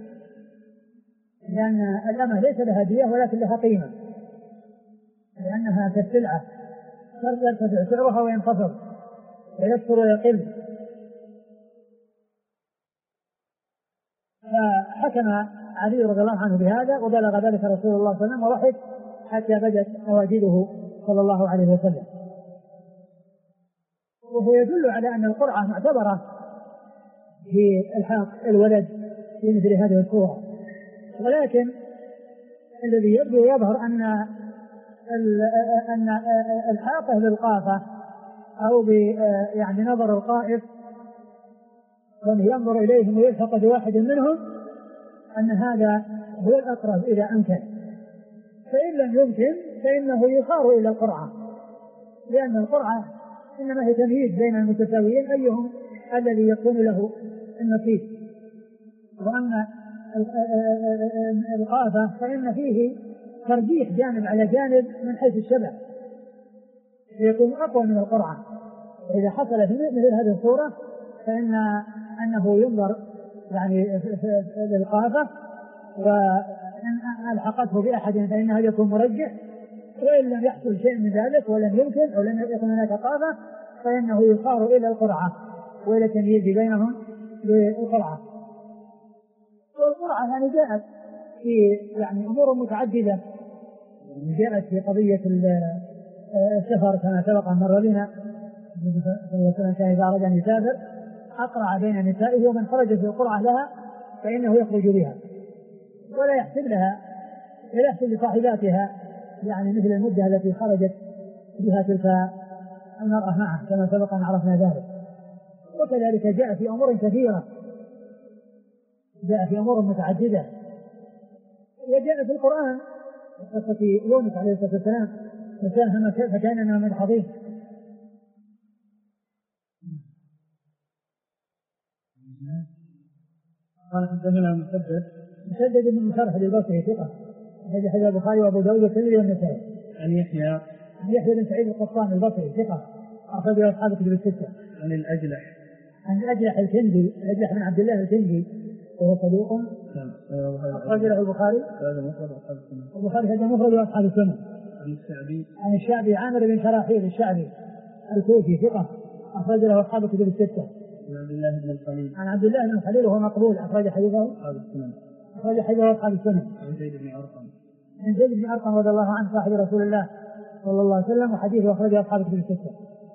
[SPEAKER 1] لأن الأمة ليس لها دية ولكن لها قيمة، لأنها كالسلعة يرتفع سعرها وينخفض ويكثر ويقل. فحكم علي رضي الله عنه بهذا، وبلغ ذلك رسول الله صلى الله عليه وسلم وضحك حتى بدت نواجذه صلى الله عليه وسلم. وهو يدل على أن القرعة معتبرة في الحاق الولد في مثل هذه الصورة. ولكن الذي يبدو يظهر أن الحاقه بالقافة أو يعني نظر القائف ومن ينظر إليهم ويلحق بواحد منهم أن هذا هو الأقرب إذا أمكن، فإن لم يمكن فإنه يصار إلى القرعة، لأن القرعة إنما هي تمييز بين المتساويين أيهم الذي يكون له النصيب. وأما القافة فإن فيه ترجيح جانب على جانب من حيث الشبع، يكون أقوى من القرعة. إذا حصل في مثل هذه الصورة فإنه ينظر يعني للقافة، وإن ألحقته بأحد فإنه يكون مرجح، وإن لم يحصل شيء من ذلك ولم يمكن أو لم يكن هناك قافة فإنه يصار إلى القرعة وإلى تمييز بينهم بالقرعة. والقرعة يعني جاءت في يعني أمور متعددة، جاءت في قضية السفر كما سبق أن مر بنا، كان إذا أراد أن يسافر أقرع بين نسائه، ومن خرج في القرعة لها فإنه يخرج بها ولا يحسب لها ولا يحسب لصاحباتها يعني مثل المدة التي خرجت بها تلك المرأة معه كما سبق أن عرفنا ذلك. وكذلك جاء في أمور كثيرة، جاء في أمور متعددة، وجاء في القرآن قصة يونس عليه الصلاة والسلام فكان من الحضيض.
[SPEAKER 2] قال حدثنا
[SPEAKER 1] مسدد بن مشرح البصري ثقة، هذا حديث البخاري وأبو داود والترمذي والنسائي.
[SPEAKER 2] عن يحيى
[SPEAKER 1] بن سعيد القطان البصري ثقة، أخرجه أصحاب الكتب الستة.
[SPEAKER 2] عن
[SPEAKER 1] الأجلح الكندي، الأجلح بن عبد الله الكندي وهو صدوق، أخرج له البخاري هذا مفرد وأصحاب السنة. عن الشعبي عامر بن شراحيل الشعبي الكوفي ثقة، أخرج له أصحاب الكتب الستة. عن عبد الله بن الخليل وهو مقبول، أخرج حديثه أصحاب السنة. عن زيد بن أرقم رضي الله عنه صاحب رسول الله صلى الله عليه وسلم، وحديثه أخرجه أصحاب الكتب الستة.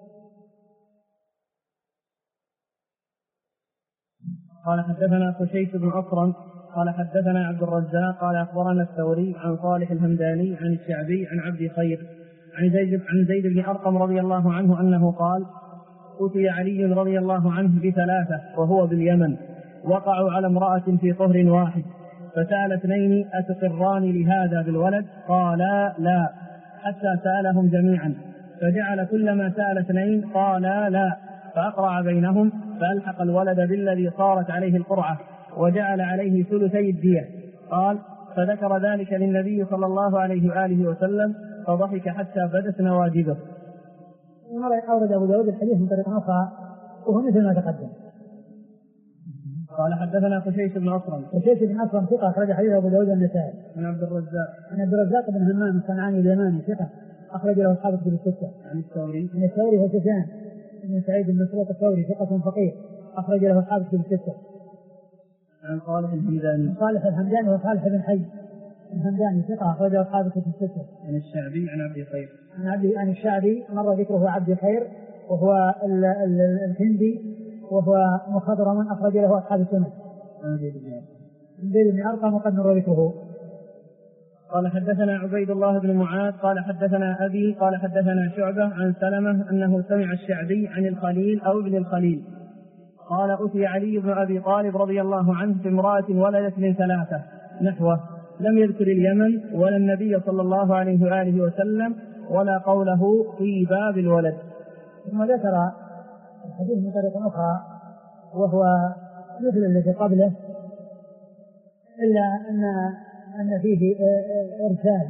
[SPEAKER 2] قال حدثنا خشيش بن أصرم قال حدثنا عبد الرزاق قال أخبرنا الثوري عن صالح الهمداني عن الشعبي عن عبد خير عن زيد بن أرقم رضي الله عنه أنه قال: أتي علي رضي الله عنه بثلاثة وهو باليمن، وقعوا على امرأة في طهر واحد، فسأل اثنين: أتقران لهذا بالولد؟ قالا لا، حتى سألهم جميعا، فجعل كلما سأل اثنين قالا لا، فأقرع بينهم، فألحق الولد بالذي صارت عليه القرعة، وجعل عليه ثلثي الدية. قال: فذكر ذلك للنبي صلى الله عليه وآله وسلم، فضحك حتى بدت نواجذه.
[SPEAKER 1] أورد أبو داود الحديث من طريق أخرى وهو مثل ما تقدم.
[SPEAKER 2] قال حدثنا خشيش بن أصرم
[SPEAKER 1] ثقة، أخرج حديث أبو داود النسائي.
[SPEAKER 2] عن عبد
[SPEAKER 1] الرزاق بن همام الصنعاني اليماني ثقة، أخرج له أصحاب الكتب الستة.
[SPEAKER 2] عن
[SPEAKER 1] الثوري وسفيان بن سعيد بن مسروق الثوري ثقة فقيه، أخرج له أصحاب الكتب الستة.
[SPEAKER 2] عن صالح الهمداني
[SPEAKER 1] وصالح بن حي الهمداني ثقة، أخرج له أصحاب الكتب الستة.
[SPEAKER 2] عن الشعبي عن عبد خير
[SPEAKER 1] عن الشعبي مر ذكره عبد خير وهو الهندي وهو مخضرم، أخرج له أصحاب السنة. زيد بن أرقم وقد مر ذكره.
[SPEAKER 2] قال حدثنا عبيد الله بن معاذ قال حدثنا أبي قال حدثنا شعبة عن سلمة أنه سمع الشعبي عن الخليل أو ابن الخليل قال أتي علي بن أبي طالب رضي الله عنه بامرأة ولدت من 3 نحوه، لم يذكر اليمن ولا النبي صلى الله عليه وآله وسلم ولا قوله في باب الولد.
[SPEAKER 1] ثم ذكر الحديث من طريق أخرى وهو مثل الذي قبله إلا أن فيه إرسال.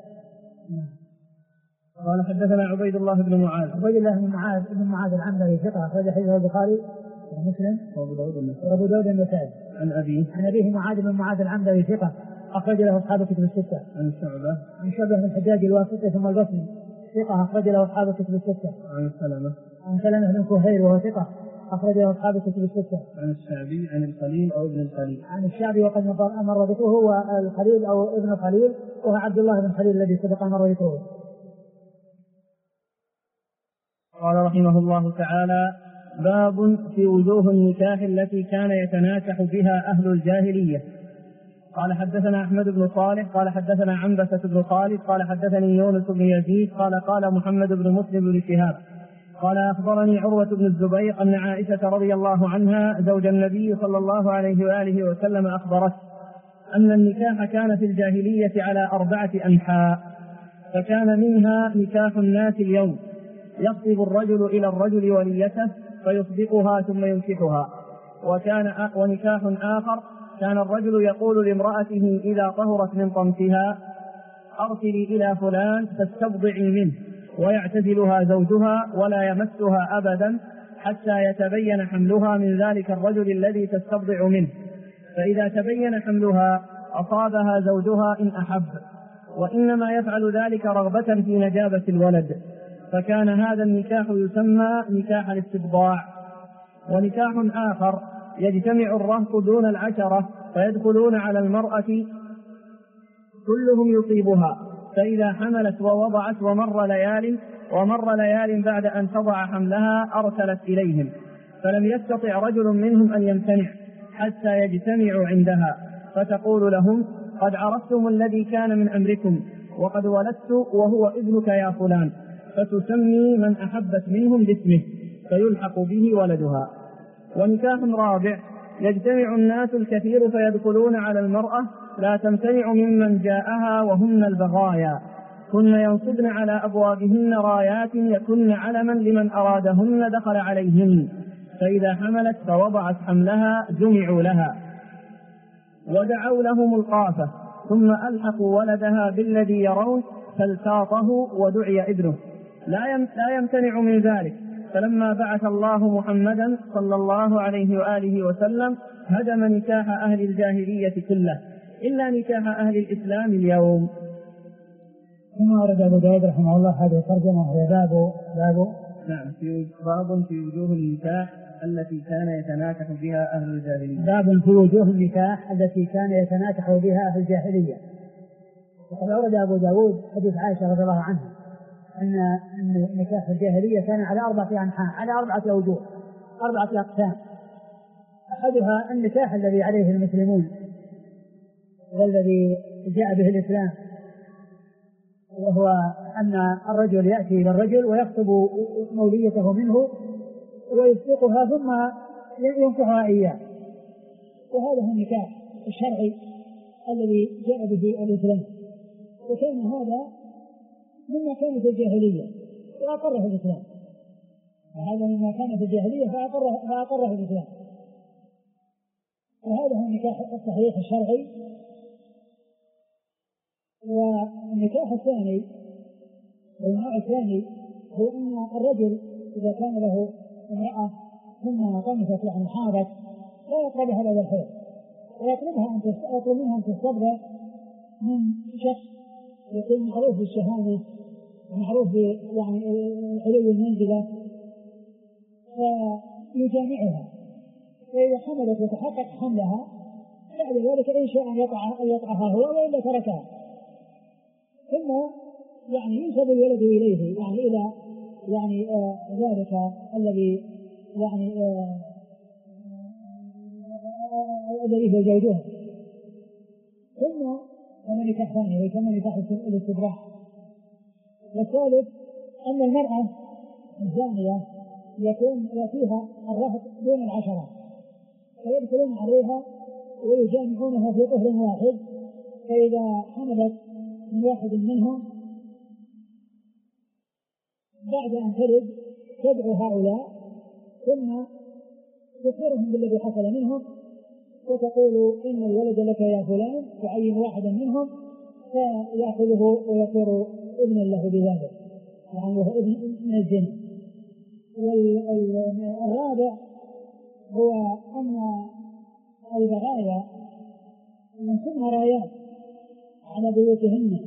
[SPEAKER 2] قال حدثنا عبيد الله بن معاذ.
[SPEAKER 1] عبيد الله بن معاذ العنبري ثقة أخرج حديثه البخاري ومسلم وأبو داود النسائي.
[SPEAKER 2] عن أبيه
[SPEAKER 1] معاذ بن معاذ العنبري ثقة أخرج له أصحاب الكتب الستة.
[SPEAKER 2] عن
[SPEAKER 1] شعبة بن الحجاج الواسطي ثم البصري ثقة أخرج له أصحاب الكتب الستة. عن سلمة بن كهيل وهو ثقة أخرج له أصحاب الكتب الستة.
[SPEAKER 2] عن الشعبي عن الخليل أو ابن الخليل.
[SPEAKER 1] عن الشعبي وقد مر ذكره هو الخليل أو ابن الخليل وهو عبد الله بن خليل الذي سبق مر ذكره.
[SPEAKER 2] قال رحمه الله تعالى: باب في وجوه النكاح التي كان يتناكح بها أهل الجاهلية. قال حدثنا أحمد بن صالح قال حدثنا عنبسة بن خالد قال حدثني يونس بن يزيد قال محمد بن مسلم بن شهاب قال أخبرني عروة بن الزبير أن عائشة رضي الله عنها زوج النبي صلى الله عليه وآله وسلم أخبرت أن النكاح كان في الجاهلية على 4 أنحاء، فكان منها نكاح الناس اليوم، يخطب الرجل إلى الرجل وليته فيصدقها ثم ينكحها، ونكاح آخر كان الرجل يقول لامرأته إذا طهرت من طمثها أرسلي إلى فلان فاستبضعي منه، ويعتزلها زوجها ولا يمسها أبدا حتى يتبين حملها من ذلك الرجل الذي تستبضع منه، فإذا تبين حملها أصابها زوجها إن أحب، وإنما يفعل ذلك رغبة في نجابة الولد، فكان هذا النكاح يسمى نكاح الاستبضاع. ونكاح آخر يجتمع الرهط دون 10 فيدخلون على المرأة كلهم يصيبها، فإذا حملت ووضعت ومر ليال بعد أن تضع حملها أرسلت إليهم، فلم يستطع رجل منهم أن يمتنع حتى يجتمعوا عندها، فتقول لهم: قد عرفتم الذي كان من أمركم، وقد ولدت وهو ابنك يا فلان، فتسمي من أحبت منهم باسمه فيلحق به ولدها. ونكاح رابع يجتمع الناس الكثير فيدخلون على المرأة لا تمتنع ممن جاءها وهن البغايا، كن ينصبن على أبوابهن رايات يكن علما لمن أرادهن دخل عليهن، فإذا حملت فوضعت حملها جمعوا لها ودعوا لهم القافة، ثم ألحقوا ولدها بالذي يرون فالتاطه ودعي ابنه، لا يمتنع من ذلك. فلما بعث الله محمدا صلى الله عليه وآله وسلم هدم نكاح أهل الجاهلية كله إلا نكاح أهل الإسلام اليوم.
[SPEAKER 1] ثم ورد أبو داود رحمه الله هذه الترجمة وهي
[SPEAKER 2] باب في وجوه النكاح التي كان يتناكح بها أهل الجاهلية.
[SPEAKER 1] باب في وجوه النكاح التي كان يتناكح بها أهل الجاهلية. وقد ورد أبو داود حديث عائشة رضي الله عنها أن نكاح الجاهلية كان على 4 أنحاء، على 4 أوجه، 4 أقسام. أحدها النكاح الذي عليه المسلمون والذي جاء به الإسلام، وهو أن الرجل يأتي إلى الرجل ويخطب موليته منه ويسبقها ثم ينكحها إياه، وهذا هو النكاح الشرعي الذي جاء به الإسلام، وكان هذا مما كان في الجاهلية فأقره الإسلام، وهذا مما كان في الجاهلية فأقره الإسلام، وهذا هو النكاح الصحيح الشرعي. والنكاح الثاني والنوع الثاني هو أن الرجل إذا كان له امرأة ثم طمست يعني حاضت لا يقربها إلى الخير، ويطلب منها أن تستبرأ من شخص يكون معروف بالشهامة ومعروف يعني علو المنزلة، فيجامعها، فإذا حملت وتحقق حملها بعد ذلك إن شاء أن يقعها هو وإلا تركها، ثم يعني ينسب الولد إليه يعني إلى يعني ذلك الذي يعني الذي هو زوجها، ثم كما نكاح ثاني كما نكاح الاستبراء. والثالث أن المرأة الزانية يكون يأتيها الرفض دون العشرة فيدخلون عليها ويجامعونها في طهر واحد، فإذا حملت من واحد منهم بعد أن تلد تدعو هؤلاء ثم تخبرهم بالذي حصل منهم وتقول إن الولد لك يا فلان، تعين واحدا منهم فيأخذه ويصير ابنا له بذلك، يعني وهو ابن من الزنا. والرابع هو أن البغايا ينصبن رايات على بيوتهن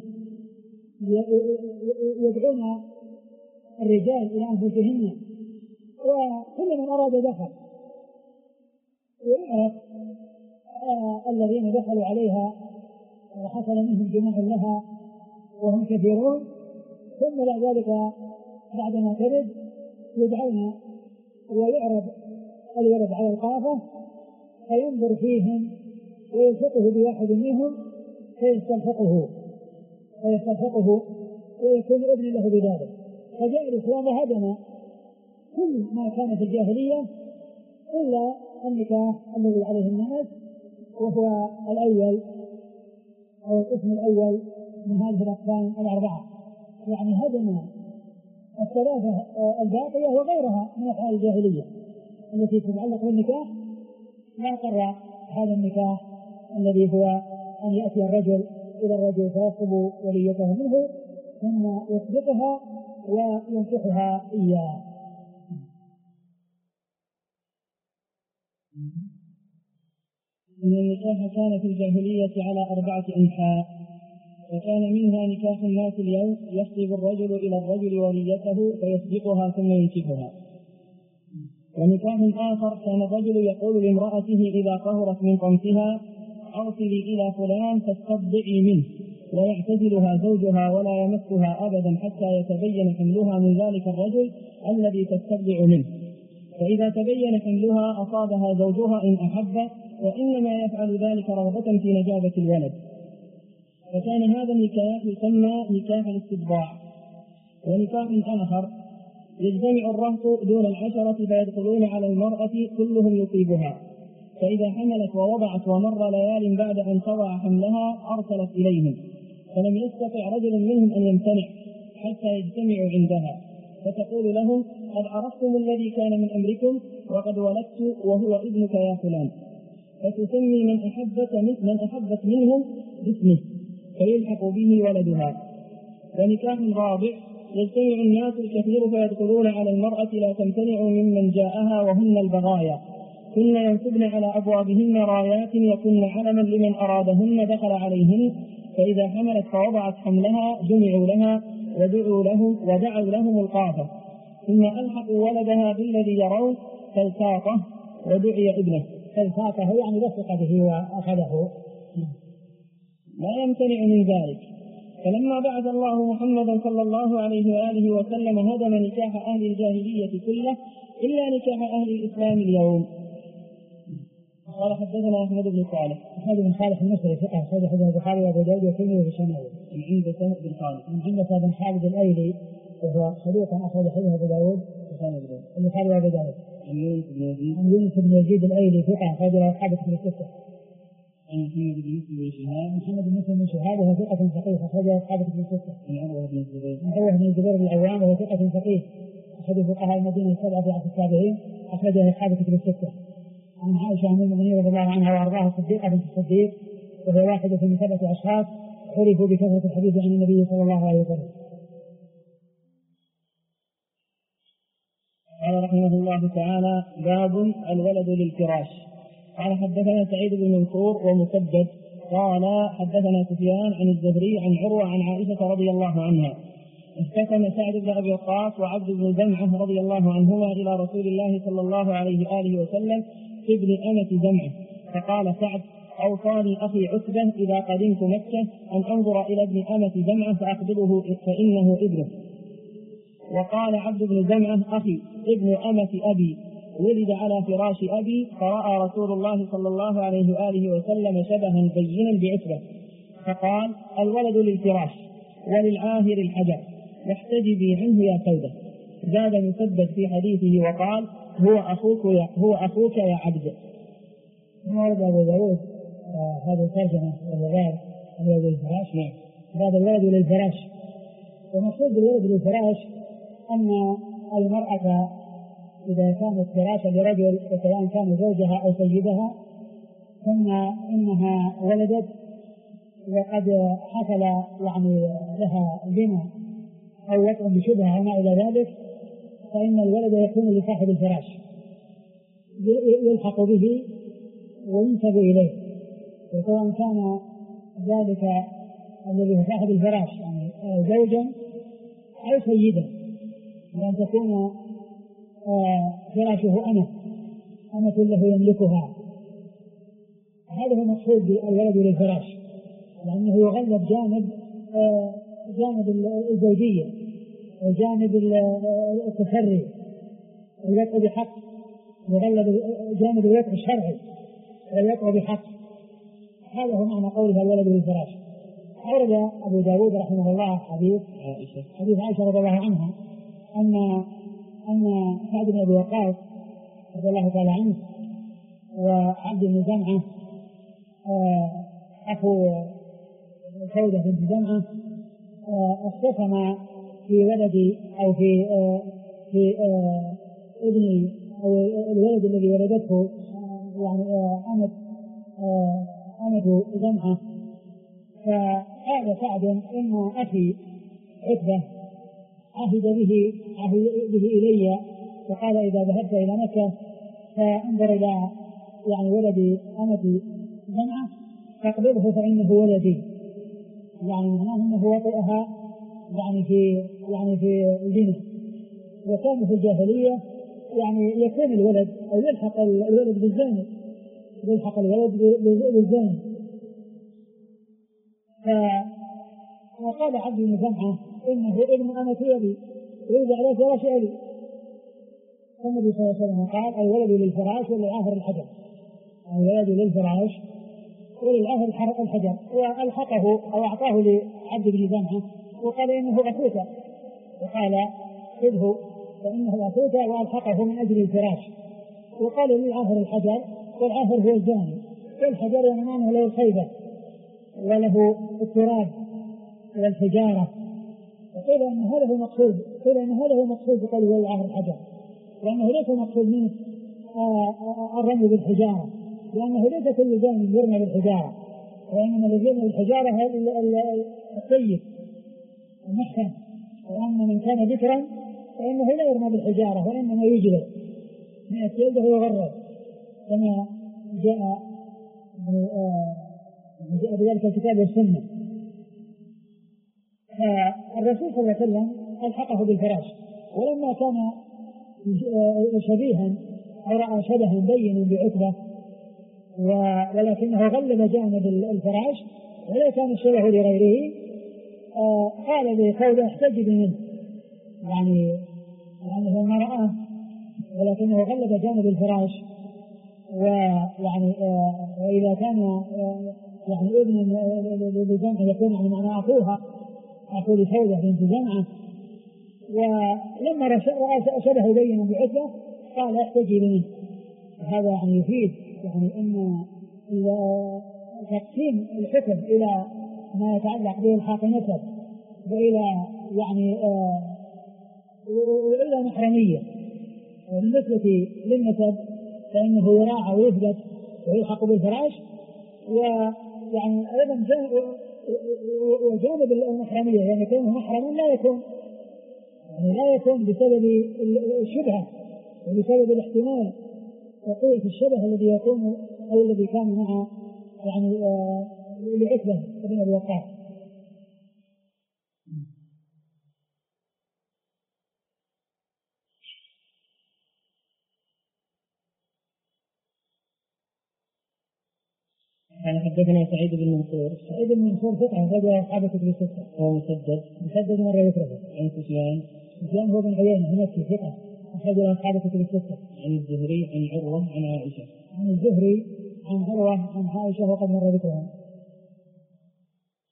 [SPEAKER 1] يدعون الرجال إلى أنفسهن، وكل من أراد دخل ويعرف الذين دخلوا عليها وحصل منهم جماع لها وهم كثيرون، ثم بعد ذلك بعدما ترد يدعون ويعرض الولد على القافة فينظر فيهم ويلصقه بواحد منهم فيستلحقه ويكون ابن له بذلك. فجاء الإسلام هدم كل ما كان في الجاهلية إلا النكاح الذي عليه الناس، وهو الأول أو القسم الأول من هذه الأقسام الأربعة، يعني هدم الثلاثة الباقية وغيرها من أفعال الجاهلية التي تتعلق بالنكاح. لا قرر هذا النكاح الذي هو أن يأتي الرجل إلى الرجل فيطلب وليته منه ثم يصدقها وينكحها إياه.
[SPEAKER 2] إن النكاح كان في الجاهلية على 4 أنحاء، وكان منها نكاح الناس اليوم يخطب الرجل إلى الرجل وليته فيصدقها ثم ينكحها. ونكاح آخر كان الرجل يقول لامرأته إذا طهرت من قمتها أرسلي إلى فلان فاستبضعي منه، ويعتزلها زوجها ولا يمسها أبدا حتى يتبين حملها من ذلك الرجل الذي تستبضع منه، فإذا تبين حملها أصابها زوجها إن أحب، وإنما يفعل ذلك رغبة في نجابة الولد. فكان هذا النكاح يسمى نكاح الاستبضاع. ونكاح آخر يجتمع الرهط دون 10 فيدخلون على المرأة كلهم يصيبها، فإذا حملت ووضعت ومر ليال بعد أن تضع حملها أرسلت إليهم، فلم يستطع رجل منهم أن يمتنع حتى يجتمعوا عندها، فتقول لهم قد عرفتم الذي كان من أمركم وقد ولدت وهو ابنك يا فلان، فتسمي من أحبت منهم باسمه فيلحق به ولدها. ونكاح رابع يجتمع الناس الكثير فيدخلون على المرأة لا تمتنع ممن جاءها وهن البغايا، كن ينصبن على أبوابهن رايات يكن علما لمن أرادهن دخل عليهن، فإذا حملت فوضعت حملها جمعوا لها ودعوا لهم القافة، ثم ألحقوا ولدها بالذي يرون فالساقه ودعي ابنه.
[SPEAKER 1] فالساقه يعني لصق به وأخذه،
[SPEAKER 2] لا يمتنع من ذلك. فلما بعث الله محمدا صلى الله عليه وآله وسلم هدم نكاح أهل الجاهلية كله إلا نكاح أهل الإسلام اليوم. قال حدثنا أحمد بن صالح
[SPEAKER 1] المصري فقه صحيح حديث البخاري وأبو داود والترمذي والشمالي.
[SPEAKER 2] من عنده بن خالد
[SPEAKER 1] من جملة بن خالد الأيلي وهو صدوق أخرج حديث أبو داود البخاري وأبو داود.
[SPEAKER 2] عن
[SPEAKER 1] يونس بن يزيد الأيلي فقه أخرج له أصحاب كتب الستة.
[SPEAKER 2] عن
[SPEAKER 1] محمد بن مسلم بن شهاب وهو ثقة فقيه أخرج له أصحاب كتب الستة.
[SPEAKER 2] عن عروة
[SPEAKER 1] بن الزبير بن العوام وهو ثقة فقيه أخرج فقهاء المدينة السبعة في عهد التابعين أخرج له أصحاب كتب الستة. عن عائشة أم المؤمنين رضي الله عنها وأرضاها الصديقة بنت الصديق وهي واحدة من 7 أشخاص عرفوا بكثرة الحديث عن النبي صلى الله عليه وسلم.
[SPEAKER 2] قال رحمه الله تعالى: باب الولد للفراش. قال حدثنا سعيد بن منصور ومسدد قال حدثنا سفيان عن الزهري عن عروة عن عائشة رضي الله عنها اختتم سعد بن أبي وقاص وعبد بن جمعة رضي الله عنهما إلى رسول الله صلى الله عليه وآله وسلم في ابن أمة جمعة، فقال سعد: أوصاني أخي عتبة إذا قدمت مكة أن أنظر إلى ابن أمة جمعة فأخبره فإنه ابنه. وقال عبد بن جمعة: أخي ابن أمة أبي ولد على فراش أبي، فرأى رسول الله صلى الله عليه وآله وسلم شبها بينا بعتبة فقال: الولد للفراش وللعاهر الحجر واحتجبي عنه يا سودة. زاد مسدد في حديثه وقال: هو أخوك يا عبد.
[SPEAKER 1] ورد أبو داود هذا الترجمة والباب الولد للفراش. هذا الولد للفراش، ومقصود بالولد للفراش أن المرأة إذا كانت فراشا لرجل سواء كان زوجها أو سيدها ثم إنها ولدت وقد حصل يعني لها زنا أو وقع بشبهة أو ما إلى ذلك، فإن الولد يكون لصاحب الفراش يلحق به وينسب إليه، وسواء كان ذلك الذي هو صاحب الفراش يعني زوجا أو سيدا، لأن تكون فراشه أمة له يملكها. هذا هو مقصود بالولد للفراش، لأنه يغلب جانب الزوجية وجانب التسري والوقع بحق، يغلب جانب الوقع الشرعي والوقع بحق. هذا هو معنى قولها الولد للفراش. أورد أبو داود رحمه الله حديث عائشة رضي الله عنها أن سعد بن أبي وقاص رضي الله تعالى عنه وعبد بن جمعة أخو سودة بنت جمعة اختصما في ولد أو في ابن أو الولد الذي ولدته يعني أمة جمعة. فقال سعد إن أخي عتبة عهد به إلي وقال: إذا ذهبت إلى مكة فانظر إلى يعني ولد أمة جمعة فاقبضه فإنه ولدي، يعني معناه أنه وطئها يعني في الجنة. وكان في الجاهلية يعني يكون الولد أو يلحق الولد بالزاني، فقال عبد بن جمعة: إنه ابن أمة أبي يريد على فراش أبي. النبي صلى الله عليه وسلم قال: الولد للفراش وللعاهر الحجر، الولد للفراش وللعاهر الحجر، وألحقه أو أعطاه لعبد بن جمعة وقال: إنه أخوك، وقال: خذه فإنه أخوك، وألحقه من أجل الفراش. وقال: للعاهر الحجر، والعاهر هو الزاني، والحجر يعني معناه له الخيبة وله التراب والحجارة. وقيل أن هذا هو مقصود بقوله العاهر الحجر، لأنه ليس مقصود منه الرمي بالحجارة، لأنه ليس كل زاني يرمى بالحجارة، وإنما الذي يرمى بالحجارة الطيب المحسن، وأما من كان ذكرا فإنه لا يرمى بالحجارة وإنما يجلد من الجلد ويغرد، كما جاء بذلك الكتاب والسنة. فالرسول صلى الله عليه وسلم ألحقه بالفراش، ولما كان شبيها أو رأى شبها بينا بعتبة ولكنه غلب جانب الفراش ولا كان الشبه لغيره، قال لسودة: احتجبي منه، يعني لأنه ما رآه ولكنه غلب جانب الفراش. ويعني وإذا كان يعني ابن لجمعة يكون يعني معنى أخو لسودة بنت جمعة، ولما رأى شبه بينا بعتبة قال: احتجبي منه. هذا يعني يفيد يعني أن تقسيم الحكم إلى ما يتعلق بالحق نسب وإلى يعني وإلى محرمية. وبالنسبة للنسب فإنه يراعى ويثبت ويلحق بالفراش، ويعني أيضا وجانب المحرمية يعني كونه محرما لا يكون بسبب الشبهة وبسبب الاحتمال وقوة الشبه الذي يكون أو الذي كان مع يعني لعتبة بن أبي وقاص.
[SPEAKER 2] قال: حدثنا سعيد بن منصور
[SPEAKER 1] ثقة رجل أصحاب كتب الستة،
[SPEAKER 2] وهو مسدد
[SPEAKER 1] مرة يكره.
[SPEAKER 2] عن
[SPEAKER 1] سفيان هو بن عيينة مكي ثقة رجل أصحاب كتب الستة.
[SPEAKER 2] عن الزهري عن عروة عن عائشة.
[SPEAKER 1] عن الزهري عن عروة عن عائشة وقد مر ذكرها.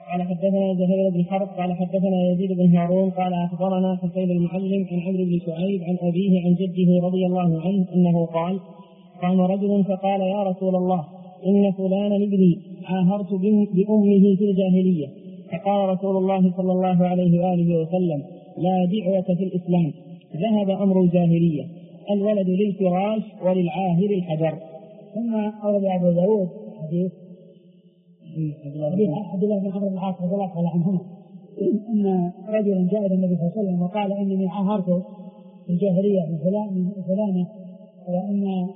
[SPEAKER 2] قال حدثنا زهير بن حرب قال حدثنا يزيد بن هارون قال أخبرنا حسين المعلم عن عمرو بن شعيب عن أبيه عن جده رضي الله عنه أنه قال قام رجل فقال يا رسول الله إن فلانا ابني عاهرت بأمه في الجاهلية. فقال رسول الله صلى الله عليه وآله وسلم لا دعوة في الإسلام، ذهب أمر الجاهلية، الولد للفراش وللعاهر الحجر.
[SPEAKER 1] ثم أورد أبو داود حديث عبد الله بن عمرو بن العاص رضي الله تعالى عنهما أن رجلا جاء إلى النبي صلى الله عليه وسلم وقال إنني عاهرت في الجاهلية من فلانة وإن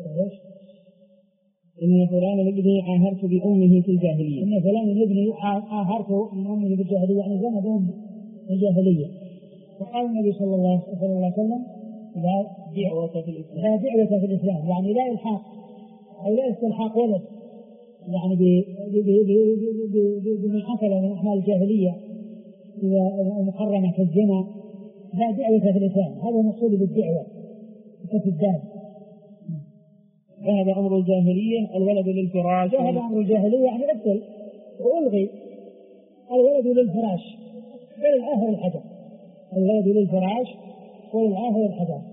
[SPEAKER 2] فلان ابني عاهرت بأمه في الجاهلية.
[SPEAKER 1] إن فلان ابني عاهرت من أمه في الجاهلية، يعني زنى بأم الجاهلية. فقال النبي صلى الله عليه وسلم لا دعوة في الإسلام، يعني لا إلحاق أو لا استلحاق ولد يعني بمن حصل من أعمال الجاهلية المحرمة كالزنا، لا دعوة في الإسلام. هذا المقصود بالدعوة في الدال.
[SPEAKER 2] ذهب أمر الجاهلية، الولد للفراش.
[SPEAKER 1] ذهب أمر الجاهلية يعني أبطل وألغي الولد للفراش وللعاهر الحجر. الولد للفراش وللعاهر الحجر.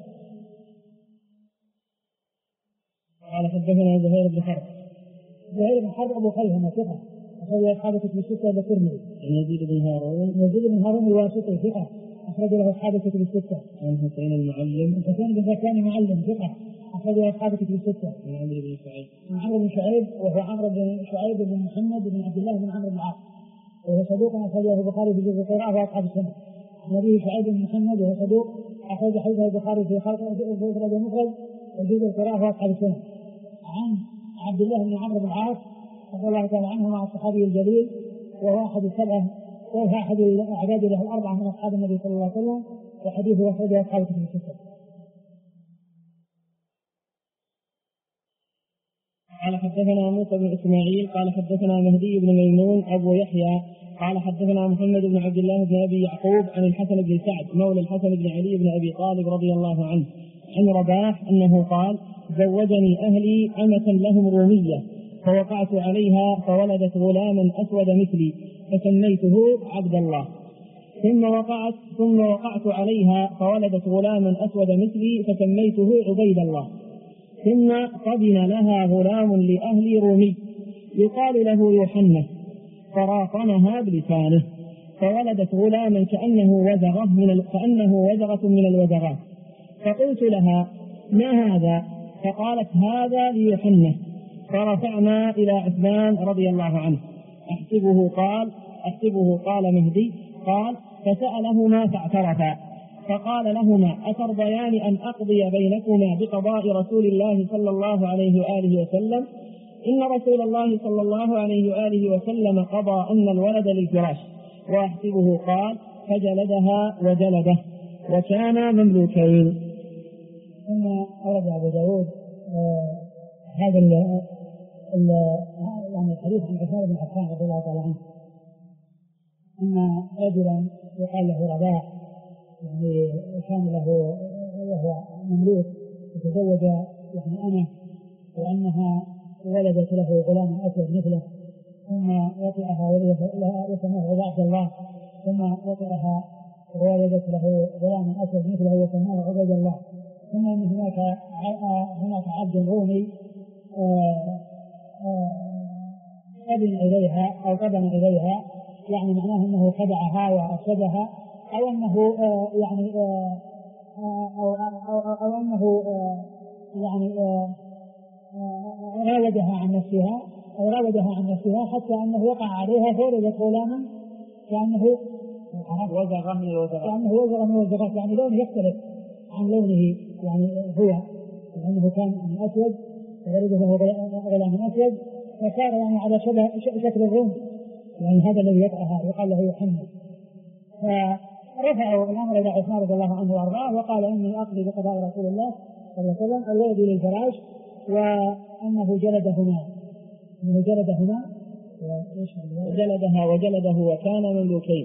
[SPEAKER 2] قال حدثنا زهير بن حرب.
[SPEAKER 1] زهير بن حرب أبو خيثمة ثقة أخرج أصحاب كتب الستة والترمذي.
[SPEAKER 2] يزيد بن
[SPEAKER 1] هارون الواسطي ثقة أخرج له أصحاب كتب الستة.
[SPEAKER 2] عن حسين المعلم.
[SPEAKER 1] حسين بن زكان معلم ثقة أخرج له أصحاب كتب الستة. عن عمرو بن شعيب وهو عمرو بن شعيب بن محمد بن عبد الله بن عمرو بن العاص وهو صدوق أخرجه البخاري في جزء القراءة وأصحاب السنة. نبيه شعيب بن محمد وهو صدوق أخرج حديثه البخاري في خلق الفرد المفرد وجزء القراءة وأصحاب السنة. عن عبد الله بن عمرو بن العاص رضي الله تعالى عنه مع الصحابي الجليل وهو أحد السبعة وهو أحد الأعداد له الأربعة من أصحاب النبي صلى الله عليه وسلم وحديثه أخرجه أصحاب كتب الستة.
[SPEAKER 2] قال حدثنا موسى بن إسماعيل قال حدثنا مهدي بن ميمون أبو يحيى قال حدثنا محمد بن عبد الله بن أبي يعقوب عن الحسن بن سعد مولى الحسن بن علي بن أبي طالب رضي الله عنه عن رباح أنه قال زوجني أهلي أمة لهم رومية فوقعت عليها فولدت غلاما أسود مثلي فسميته عبد الله. ثم وقعت عليها فولدت غلاما أسود مثلي فسميته عبيد الله. ثم قبل لها غلام لأهل رومي يقال له يوحنا فراقنها بلسانه فولدت غلاما كأنه وزغة من الوزغات. فقلت لها ما هذا؟ فقالت هذا ليوحنا. فرفعنا إلى عثمان رضي الله عنه أحسبه قال مهدي قال فسألهما فاعترفا فقال لهما أترضيان أن أقضي بينكما بقضاء رسول الله صلى الله عليه وآله وسلم؟ إن رسول الله صلى الله عليه وآله وسلم قضى أن الولد للفراش. وأحسبه قال فجلدها وجلده وكان مملوكين.
[SPEAKER 1] ثم أورد أبو داود هذا يعني الحديث عن عثمان بن عفان رضي الله تعالى عنه أن رجلا يقال له رباح يعني كان له وهو مملوك وتزوج يعني أمه وأنها ولدت له غلام أسود مثله ثم وطئها وسماه عبد الله ثم وطئها وولدت له غلام أسود مثله وسماه عبد الله. ثم أن هناك عبد رومي قدم إليها يعني معناه أنه خدعها وأفسدها أو أنه يعني أو أنه يعني راودها عن نفسها حتى أنه وقع عليها فولدت غلاما كأنه وزغ من الوزغات يعني لونه يختلف عن لونه يعني هو لأنه كان من أسود فولده غلام أسود فصار يعني على شكل الروم يعني هذا الذي يقعها يقال له يوحنا. فرفعوا الأمر إلى عثمان رضي الله عنه وأرضاه وقال إني أقضي بقضاء رسول الله صلى الله عليه وسلم الولد للفراش وأنه جلدهما
[SPEAKER 2] وجلدها وجلده وكان مملوكين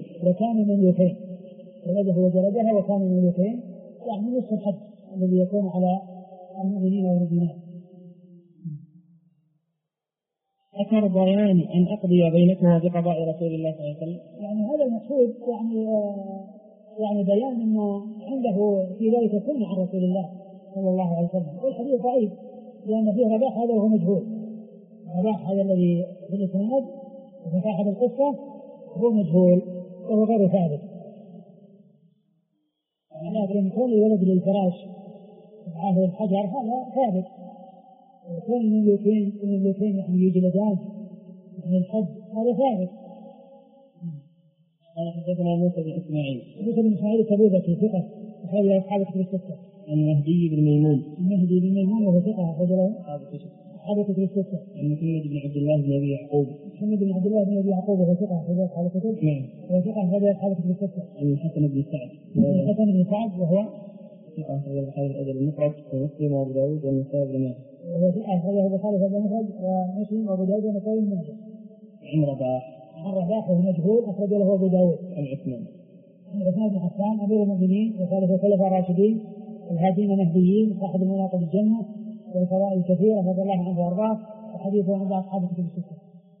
[SPEAKER 1] ولده وجلدها وكان مملوكين يعني نصف الحد الذي يكون على المؤمنين والمؤمنات.
[SPEAKER 2] أترضيان أن أقضي بينكما بقضاء رسول الله صلى الله عليه وسلم؟
[SPEAKER 1] يعني هذا المقصود يعني بيان أنه عنده في ذلك سنة عن رسول الله صلى الله عليه وسلم. والحديث ضعيف لأن فيه رباح هذا وهو مجهول. رباح هذا الذي في الإسناد وفي صاحب القصة هو مجهول وهو غير ثابت. لكن كون الولد للفراش معه الحجر هذا ثابت. وكون المملوكين يعني يجلدان من الحج هذا ثابت.
[SPEAKER 2] قال حدثنا موسى بن إسماعيل.
[SPEAKER 1] موسى بن إسماعيل التبوذكي ثقة أخرج له أصحاب كتب الستة.
[SPEAKER 2] المهدي بن ميمون.
[SPEAKER 1] المهدي بن ميمون وهو ثقة أخرج له أصحاب كتب الستة.
[SPEAKER 2] محمد بن عبد الله بن أبي يعقوب.
[SPEAKER 1] محمد بن عبد الله بن أبي يعقوب وهو ثقة أخرج له أصحاب الكتب.
[SPEAKER 2] نعم.
[SPEAKER 1] وهو ثقة أخرج له أصحاب كتب الستة.
[SPEAKER 2] الحسن بن سعد.
[SPEAKER 1] الحسن بن سعد وهو
[SPEAKER 2] ثقة أخرج له أصحاب الأدب المفرد ومسلم وأبو داود والنسائي بن ماجه.
[SPEAKER 1] وهو ثقة أخرجه البخاري في المفرد ومسلم وأبو داود والنسائي بن ماجه.
[SPEAKER 2] عن رباح.
[SPEAKER 1] عن رباح وهو مجهول أخرج له أبو داود.
[SPEAKER 2] عن عثمان.
[SPEAKER 1] عن عثمان بن عفان أمير المؤمنين وثالث الخلفاء الراشدين الهادين المهديين صاحب المناقب الجنة والفضائل الكثيرة رضي الله عنه وأرضاه وحديثه عند أصحاب كتب الستة.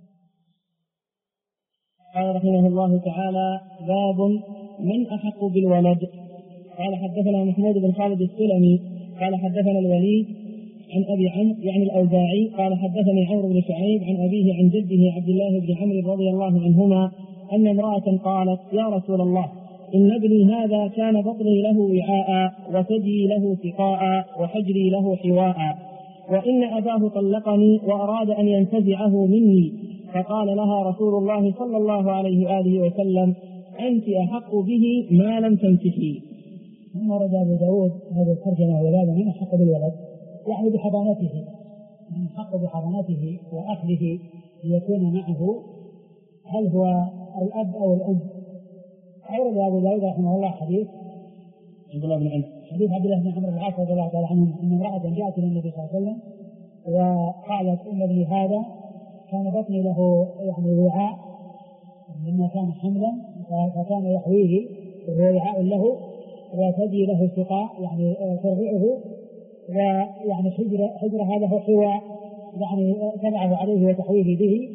[SPEAKER 2] قال رحمه الله تعالى: باب من أحق بالولد. قال حدثنا محمود بن خالد السلمي قال حدثنا الوليد عن أبي عمرو يعني الأوزاعي قال حدثني عمرو بن شعيب عن أبيه عن جده عبد الله بن عمرو رضي الله عنهما أن امرأة قالت: يا رسول الله، إن ابني هذا كان بطني له وعاء وثدي له سقاء وحجري له حواء، وإن أباه طلقني وأراد أن ينتزعه مني، فقال لها رسول الله صلى الله عليه وآله وسلم: أنت أحق به ما لم تنكحي.
[SPEAKER 1] ثم ورد أبو داود هذا الترجمة ولا من أحق بالولد يعني بحضانته، من حق بحضانته وأخذه ليكون معه، هل هو الأب أو الأم؟ أورد أبو داود رحمه الله حديث
[SPEAKER 2] عبد الله بن عمرو،
[SPEAKER 1] حديث عبد الله بن عمرو العاص رضي الله تعالى عنه أن امرأة جاءت إلى النبي صلى الله عليه وسلم وقالت: إن ابني هذا كان بطني له يعني وعاء مما كان حملا فكان يحويه وهو وعاء له، وثدي له سقاء يعني ترضعه، ويعني حجر هذا هو حواء يعني تبعه عليه وتحويه به.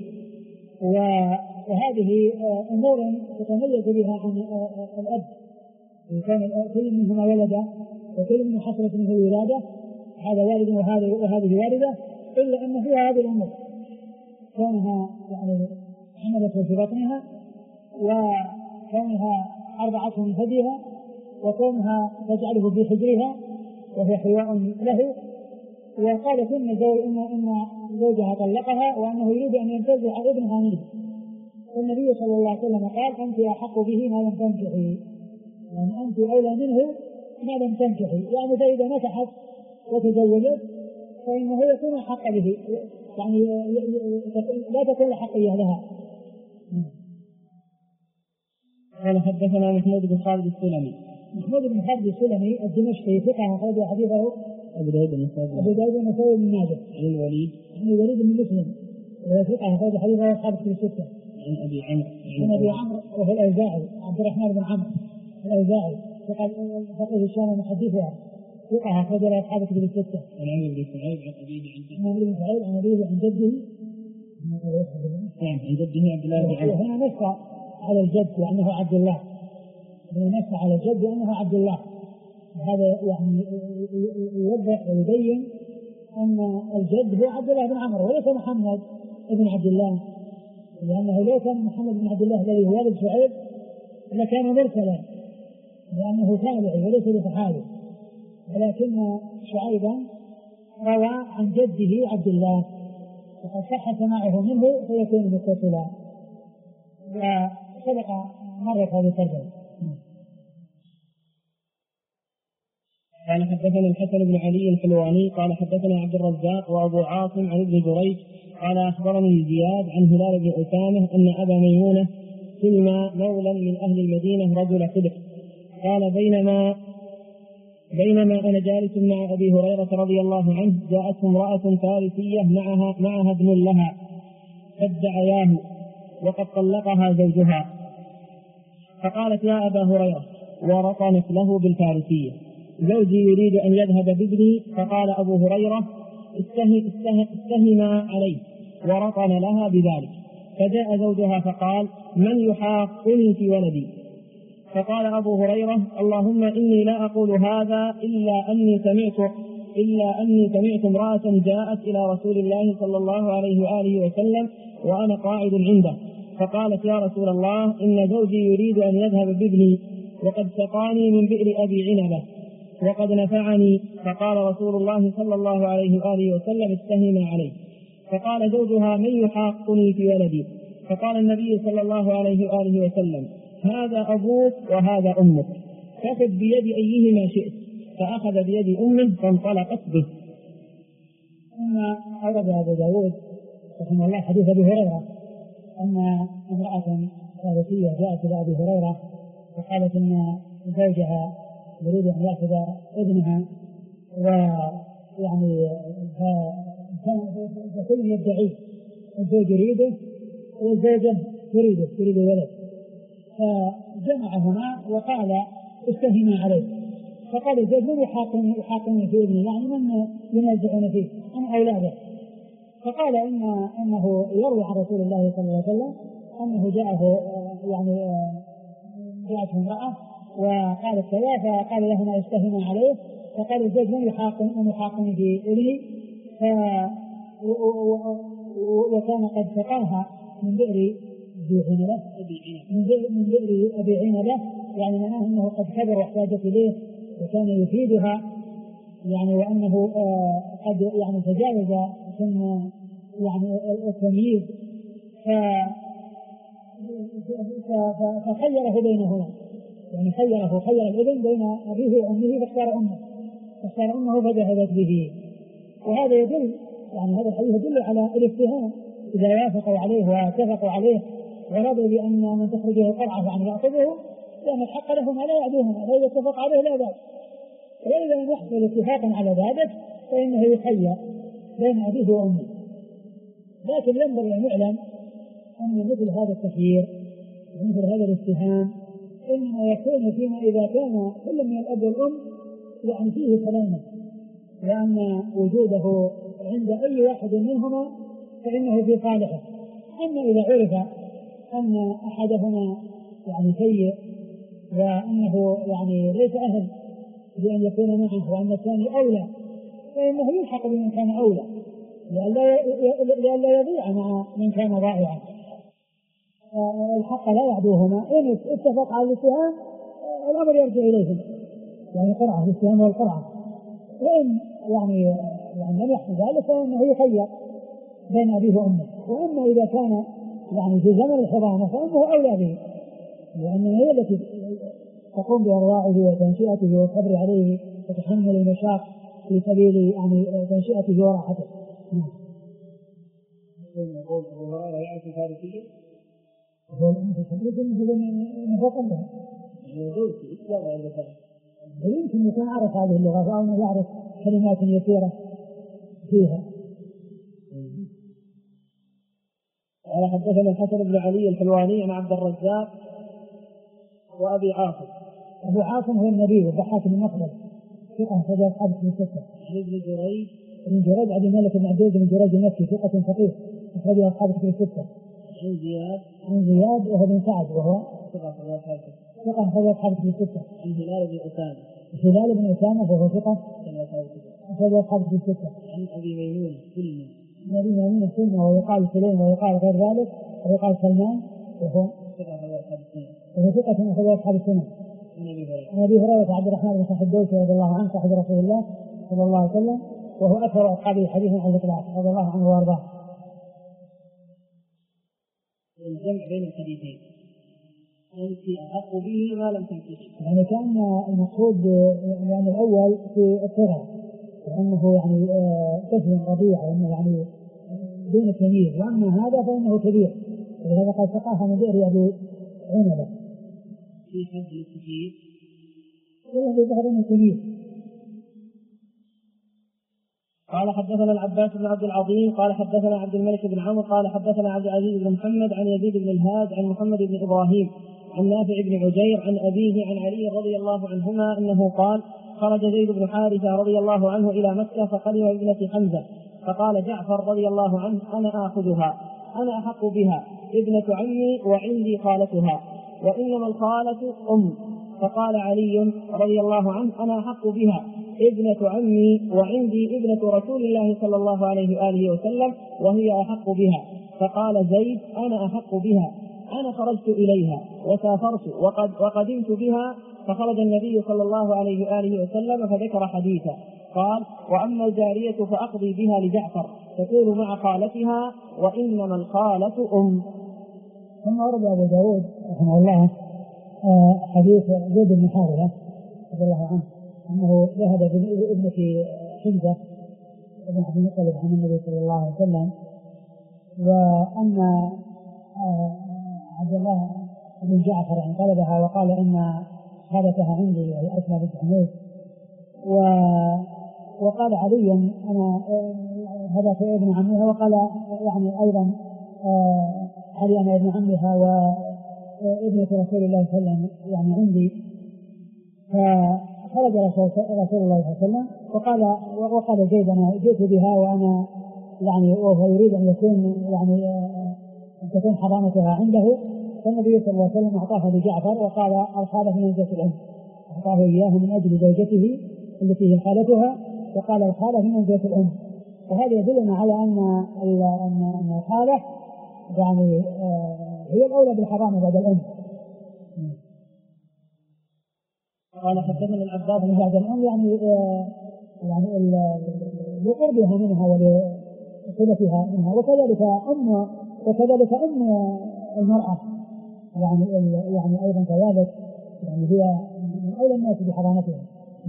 [SPEAKER 1] وهذه أمور تتميز بها عن الأب، كان كل منهما ولدا وكل منه حصلت منه الولادة، هذا والد وهذه والدة، إلا أن فيها هذه الأمور كونها يعني حملته في بطنها، وكونها أرضعته من ثديها، وكونها تجعله في حجرها وهي حواء له، وقالت إن زوجها طلقها وأنه يريد أن ينتزع ابنها منه. والنبي صلى الله عليه وسلم قال: أنت أحق به ما لم تنكحي، يعني أنت أولى منه ما لم تنكحي، يعني فإذا نكحت وتزوجت فإنه يكون أحق به، يعني لا تكون حقية لها.
[SPEAKER 2] قال حدثنا محمود بن خالد السلمي.
[SPEAKER 1] محمود بن خالد السلمي الدمشقي ثقة أخرج حديثه
[SPEAKER 2] أبو داود
[SPEAKER 1] النسائي بن ماجه.
[SPEAKER 2] عن الوليد
[SPEAKER 1] بن مسلم وهو ثقة أخرج حديثه أصحاب كتب الستة.
[SPEAKER 2] عن أبي عمرو
[SPEAKER 1] وهو الأوزاعي عبد الرحمن بن عمرو الأوزاعي فقيه الشام محدثها ثقة أخرج له أصحاب كتب الستة.
[SPEAKER 2] عن عمرو بن شعيب عن أبيه
[SPEAKER 1] عن جده
[SPEAKER 2] عن جده عبد الله بن عمرو.
[SPEAKER 1] وهنا نص على الجد لأنه عبد الله، نص على الجد لأنه عبد الله. هذا يعني يوضح ويبين أن الجد هو عبد الله بن عمرو وليس محمد بن عبد الله، لأنه لو كان محمد بن عبد الله الذي هو والد شعيب لكان مرسلا لأنه تابعي وليس بصحابي، ولكن شعيبا روى عن جده عبد الله وقد صح سماعه منه فيكون متصلا، وسبق مرة هذه الترجمة.
[SPEAKER 2] قال حدثنا الحسن بن علي الحلواني قال حدثنا عبد الرزاق وأبو عاصم عن ابن جريج قال أخبرني زياد عن هلال بن أسامة أن أبا ميمونة سلمى مولى من أهل المدينة رجل صدق قال بينما أنا جالس مع أبي هريرة رضي الله عنه جاءته امرأة فارسية معها ابن لها فادعياه وقد طلقها زوجها، فقالت: يا أبا هريرة، ورطنت له بالفارسية: زوجي يريد أن يذهب بابني. فقال أبو هريرة: استهما عليه، ورطن لها بذلك. فجاء زوجها فقال: من يحاقني في ولدي؟ فقال أبو هريرة: اللهم إني لا أقول هذا إلا أني سمعت امرأة جاءت إلى رسول الله صلى الله عليه وآله وسلم وأنا قاعد عنده، فقالت: يا رسول الله، إن زوجي يريد أن يذهب بابني وقد سقاني من بئر أبي عنبة وقد نفعني. فقال رسول الله صلى الله عليه وآله وسلم: اتهما عليه. فقال زوجها: من يحاقني في ولدي؟ فقال النبي صلى الله عليه وآله وسلم: هذا أبوك وهذا أمك، فخذ بيد أيهما شئت. فأخذ بيد أمه فانطلقت به.
[SPEAKER 1] ثم أورد أبو داود رحمه الله حديث أبي هريرة أن امرأة فارسية جاءت إلى أبي هريرة وقالت إن زوجها يريد أن يأخذ ابنها، ويعني فكل يدعي الزوج يريده والزوجة تريد ولد، فجمعهما وقال: اتهما عليه. فقال الزوج: من يحاقني في ابني؟ يعني من ينازعون فيه عن أولاده؟ فقال: إنه يروي عن رسول الله صلى الله عليه وسلم أنه جاءته امرأة وقالت كذا، فقال لهما: اتهما عليه. فقال الزوج: من يحاقني في ابني؟ وكان قد سقاها من بئر أبي عنبة، يعني معناه أنه قد كبر واحتاجت إليه وكان يفيدها، يعني وأنه قد تجاوز سن التمييز، فخيره بينهما، يعني خير الابن بين أبيه وأمه فاختار أمه فذهبت به. وهذا يدل، يعني هذا الحديث يدل على الاتهام إذا وافقوا عليه واتفقوا عليه ورضوا بأن من تخرجه قرعة فعن يأخذه، لأن الحق لهم لا يعدوهما، لا يتفق عليه لا بأس. وإذا لم يحصل اتفاقا على ذلك فإنه يخير بين أبيه وأمه. لكن ينبغي أن يعلم أن مثل هذا التخيير ومثل هذا الاتهام إنما يكون فيما إذا كان كل من الأب والأم يعني فيه سلامة، لأن وجوده عند أي واحد منهما فإنه في صالحه. أما إذا عرف أن أحدهما يعني سيء وأنه يعني ليس أهل بأن يكون معه وأن الثاني أولى، فإنه يلحق بمن كان أولى لئلا يضيع مع من كان ضائعا. الحق لا يعدوهما، إن اتفق على الاتهام الأمر يرجع إليهم، يعني قرعة الاتهام والقرعة. وإن يعني لم يحصل ذلك فإنه يخير بين أبيه وأمه. وأما إذا كان يعني في زمن الحضانة فأمه أولى به، لأنها هي التي تقوم بإرضاعه وتنشئته والصبر عليه وتحمل المشاق في سبيل يعني تنشئته وراحته.
[SPEAKER 2] يقول أبو هريرة يعرف الفارسية؟
[SPEAKER 1] هو نفقنا
[SPEAKER 2] موجود في الإسلام عند الفارس،
[SPEAKER 1] يمكن يكون عرف هذه اللغة أو أنه يعرف كلمات يسيرة فيها.
[SPEAKER 2] قال: حدثنا الحسن بن علي الحلواني عن عبد الرزاق وأبي عاصم.
[SPEAKER 1] أبو عاصم هو النبي الضحاك بن مخلد ثقة أخرج أصحابه في الستة. ابن جريج عبد الملك بن عبد بن جريج المكي ثقة فقيه أخرج أصحابه في الستة. عن زياد وهو بن سعد وهو ثقة أخرج أصحابه في الستة.
[SPEAKER 2] عن
[SPEAKER 1] هلال بن أسامة وهو ثقة أخرج أصحابه في الستة.
[SPEAKER 2] عن أبي ميمون
[SPEAKER 1] سلمة ويقال سليم ويقال غير ذلك ويقال سلمان وهو ثقة أخرج أصحاب السنة. عن أبي هريرة عبد الرحمن بن صاحب الدوسي رضي الله عنه صاحب رسول الله صلى الله عليه وسلم وهو أكثر أصحابه حديثا عن الإطلاق رضي الله عنه وأرضاه.
[SPEAKER 2] الجمع بين الحديثين أنت أحق به ما لم تنكشه،
[SPEAKER 1] يعني كان المقصود يعني الأول في الصغر وأنه يعني طفل رضيع وأنه يعني دون التمييز، وأما هذا فإنه كبير ولهذا قد سقاها من بئر أبي عنبة
[SPEAKER 2] في حد الكبير
[SPEAKER 1] والله بظهر أنه كبير.
[SPEAKER 2] قال: حدثنا العباس بن عبد العظيم قال حدثنا عبد الملك بن عمرو قال حدثنا عبد العزيز بن محمد عن يزيد بن الهاد عن محمد بن إبراهيم عن نافع بن عجير عن أبيه عن علي رضي الله عنهما أنه قال: خرج زيد بن حارثة رضي الله عنه إلى مكة فقدم ابنة حمزة فقال جعفر رضي الله عنه أنا آخذها، أنا أحق بها، ابنة عمي وعندي خالتها، وإنما الخالة أم. فقال علي رضي الله عنه أنا أحق بها، ابنة عمي وعندي ابنة رسول الله صلى الله عليه وآله وسلم وهي أحق بها. فقال زيد أنا أحق بها، أنا خرجت إليها وسافرت وقدمت بها، فخرج النبي صلى الله عليه وآله وسلم فذكر حديثا قال وأما الجارية فأقضي بها لجعفر تكون مع خالتها وإنما الخالة أم.
[SPEAKER 1] ثم ورد أبو داود رحمه الله حديث زيد بن حارثة رضي الله عنه أنه ذهب بابنة حمزة بن عبد المطلب عن النبي صلى الله عليه وسلم، وأن عبد الله بن جعفر انقلبها وقال إن خالتها عندي وهي أسماء بنت حميد، وقال علي أنا هذاك ابن عمها، وقال يعني أيضا علي أنا ابن عمها وابنة رسول الله صلى الله عليه وسلم يعني عندي. فخرج رسول الله صلى الله عليه وسلم وقال زيد أنا جئت بها وأنا يعني وهو يريد أن يكون يعني أن تكون حضانتها عنده. فالنبي صلى الله عليه وسلم أعطاها لجعفر وقال الخالة من زوجة الأم، أعطاه إياه من أجل زوجته التي هي خالتها، وقال الخالة من زوجة الأم. وهذا يدلنا على أن الخالة يعني هي الأولى بالحضانة بعد الأم.
[SPEAKER 2] قال حدثنا العباس
[SPEAKER 1] بعد الأم يعني لقربها منها ولصلتها منها، وكذلك أم المرأة يعني أيضا كذلك يعني هي من أولى الناس بحضانتها.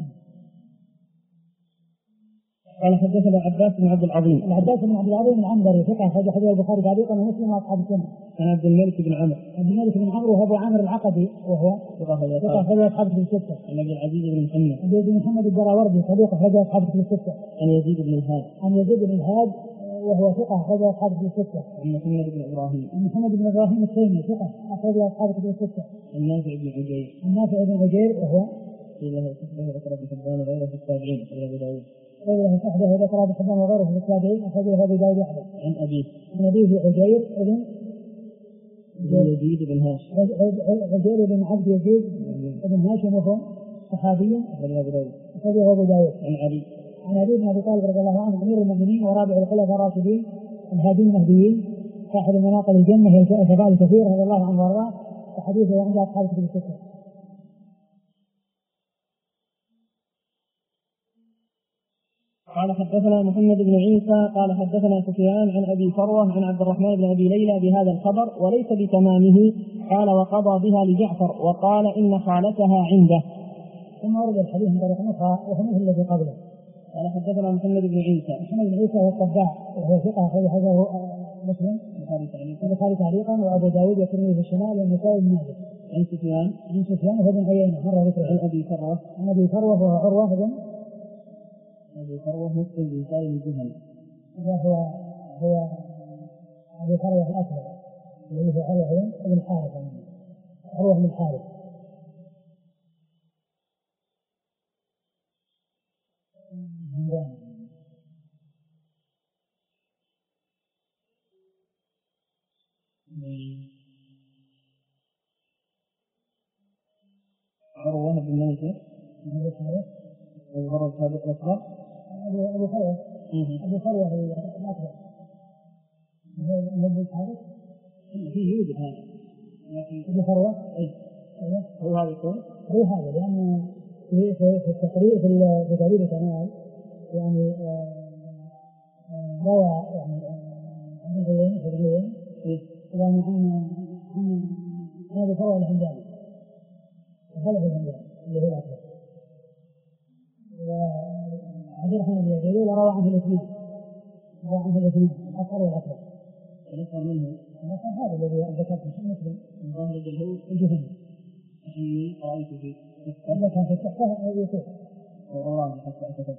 [SPEAKER 2] قال حدثنا العباس بن عبد العظيم
[SPEAKER 1] العنبري ثقة أخرج حديث البخاري تعليقا ومسلم وأصحاب السنة.
[SPEAKER 2] عن عبد الملك بن عمرو
[SPEAKER 1] وهو أبو عامر العقدي وهو ثقة أخرج أصحاب الستة.
[SPEAKER 2] عن عبد العزيز بن
[SPEAKER 1] محمد الدراوردي صديق أخرج أصحاب الستة.
[SPEAKER 2] عن يزيد بن الهاد
[SPEAKER 1] وهو ثقة أخرج أصحاب الستة.
[SPEAKER 2] عن محمد بن إبراهيم
[SPEAKER 1] التيمي ثقة أخرج أصحاب الستة.
[SPEAKER 2] عن نافع بن
[SPEAKER 1] عجير وهو
[SPEAKER 2] له صحبه ذكر ابن حبان وغيره في التابعين أبي داود
[SPEAKER 1] صحبه ذكر ابن حبان وغيره في التابعين أخرجه أبي داود وحده.
[SPEAKER 2] عن
[SPEAKER 1] أبيه عجير
[SPEAKER 2] يزيد بن هاشم
[SPEAKER 1] عجير بن عبد يزيد بن هاشم وهو صحابي أخرجه أبو داود. عن علي بن أبي طالب رضي الله عنه أمير المؤمنين ورابع الخلفاء الراشدين الهادين المهديين صاحب مناقب الجنة والشفاعة الكثير رضي الله عنه وارضاه، وحديثه عند أصحاب كتب الستة.
[SPEAKER 2] قال حدثنا محمد بن عيسى قال حدثنا سفيان عن أبي فروة عن عبد الرحمن بن أبي ليلى بهذا الخبر وليس بتمامه. قال وقضى بها لجعفر وقال إن خالتها عنده.
[SPEAKER 1] ثم ورد الحديث من طريق أخرى وهو الذي قبله.
[SPEAKER 2] قال حدثنا محمد بن عيسى
[SPEAKER 1] هو الطباع وهو ثقة أخرج حديثه مسلم البخاري تعليقا وأبو داود والترمذي في الشمال والنسائي بن ماجه.
[SPEAKER 2] عن
[SPEAKER 1] سفيان وابن عيينة مرة ذكره. عن أبي فروة وهو عروة بن
[SPEAKER 2] مسلم بن سالم الجهني
[SPEAKER 1] هو أبو فروة الأكبر الذي هو عروة بن الحارث
[SPEAKER 2] عروة بن منصور أبو
[SPEAKER 1] فروة الأكبر الذي الحارث
[SPEAKER 2] فيه يوجد هذا
[SPEAKER 1] أبو فروة
[SPEAKER 2] هو هذا يكون
[SPEAKER 1] لأنه في التقرير في تقرير الكمال يعني روى يعني عن غيرين يعني عن هذا فروة الهمداني خلف الهمداني اللي هو الأكبر، وعبد الرحمن بن أبي ليلى روى عنه الاثنين الأصغر والأكبر.
[SPEAKER 2] الأصغر منه
[SPEAKER 1] هذا الذي ذكرته مسلم
[SPEAKER 2] من ظاهر
[SPEAKER 1] الجهني
[SPEAKER 2] أني رأيت فيه
[SPEAKER 1] إلا كان في التحفة يوسف
[SPEAKER 2] والله حتى أتتبع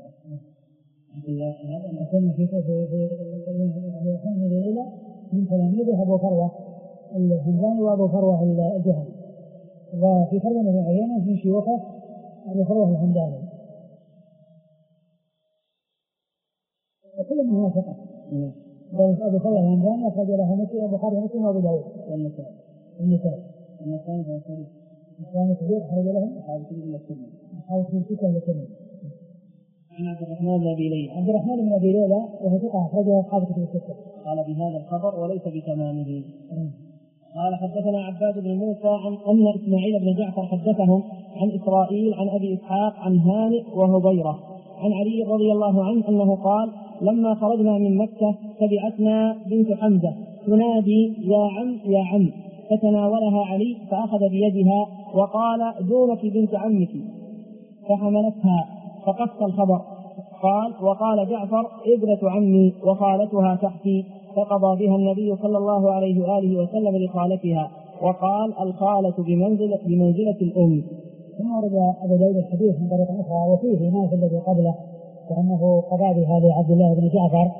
[SPEAKER 1] هذا يكون في الحين الليلة من تلاميذه أبو فروة الهمداني وأبو فروة الجهني، وفي فرق بن عيينة من شيوخه أبو فروة الهمداني. وكل من هو ثقة. أبو ثور الهمداني أخرج له مسلم البخاري ومسلم وأبو داود والنسائي الثاني كبير أخرج له أصحاب الستة والسنة.
[SPEAKER 2] عن عبد الرحمن بن أبي ليلى
[SPEAKER 1] عبد الرحمن بن أبي ليلى وهو ثقة أخرجه أصحاب الستة.
[SPEAKER 2] قال بهذا الخبر وليس بتمامه. قال حدثنا عباد بن موسى عن أن إسماعيل بن جعفر حدثهم عن إسرائيل عن أبي إسحاق عن هانئ وهبيرة عن علي رضي الله عنه أنه قال لما خرجنا من مكة تبعتنا بنت حمزة تنادي يا عم يا عم، فتناولها علي فأخذ بيدها وقال دونك بنت عمك، فحملتها فقص الخبر. قال وقال جعفر ابنة عمي وخالتها تحتي، فقضى بها النبي صلى الله عليه وآله وسلم لخالتها، وقال الخالة بمنزلة الأم.
[SPEAKER 1] ثم ورد أبو داود الحديث من طريق أخرى وفيه ما في الذي قبله، فإنه قضى بها لعبد الله بن جعفر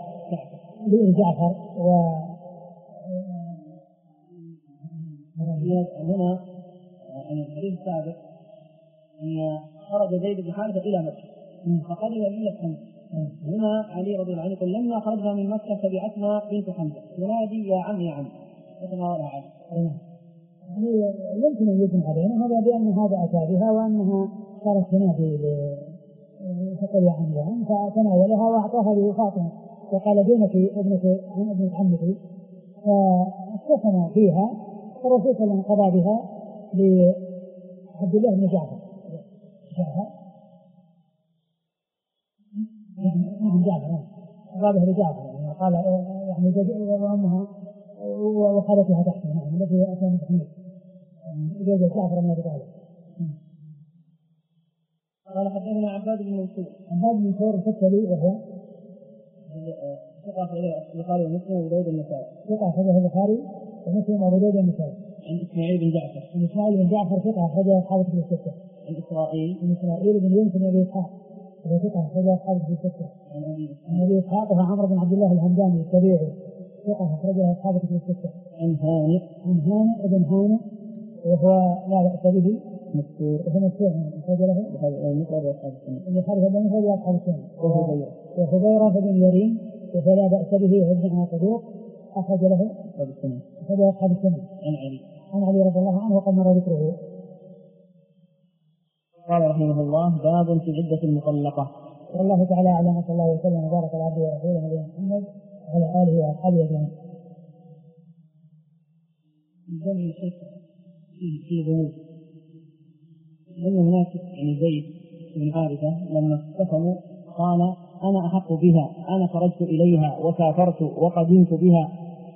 [SPEAKER 2] هنا الحديث السابق أن خرج زيد بن حارثة إلى مكة فقدم بنت حمزة. هنا علي رضي الله عنه يقول لما خرجنا من مكة تبعتنا بنت حمزة تنادي يا عم يا عم، فتناولها علي.
[SPEAKER 1] يمكن أن يجمع علينا هذا بأن هذا أتى بها وأنها صارت تنادي تقول يا عم يا عم، فتناولها وأعطاها لفاطمة وقال دونك ابنة عمك، فاستثنى فيها الرسول صلى الله عليه وسلم قضى بها لعبد الله بن جعفر قال لجعفر قال يعني وأنها وخالتها تحت التي أتى من تحميل زوجة جعفر بن أبي طالب.
[SPEAKER 2] قال حدثنا عباد بن
[SPEAKER 1] منصور الفتلي وهو
[SPEAKER 2] ثقة البخاري ومسلم وأبو داود النسائي.
[SPEAKER 1] ثقة أخرجه البخاري ومسلم وأبو داود النسائي.
[SPEAKER 2] عن إسماعيل بن جعفر
[SPEAKER 1] ثقة أخرجه أصحاب الكتب الستة.
[SPEAKER 2] عن
[SPEAKER 1] إسرائيل بن يونس بن أبي إسحاق وهو ثقة أخرجه أصحاب الكتب الستة. عن أبي إسحاق وهو عمرو بن عبد الله الهمداني التبيعي ثقة أخرجه أصحاب الكتب الستة.
[SPEAKER 2] عن هانئ
[SPEAKER 1] بن هانئ وهو لا بأس به
[SPEAKER 2] مذكور
[SPEAKER 1] أخرج له البخاري ومسلم أصحاب السنة. وهبيرة بن يرين وهو لا بأس به وابن صدوق أخرج له أصحاب السنة. عن علي رضي الله عنه وقد مر ذكره.
[SPEAKER 2] قال رحمه الله باب في عدة المطلقة.
[SPEAKER 1] والله تعالى أعلم، صلى الله عليه وسلم وبارك على عبده ورسوله نبينا محمد وعلى آله وأصحابه أجمعين.
[SPEAKER 2] الجمع شيء في ذنوب لأن هناك يعني زيد بن حارثة لما استفهموا قال أنا أحق بها، أنا خرجت إليها وسافرت وقدمت بها،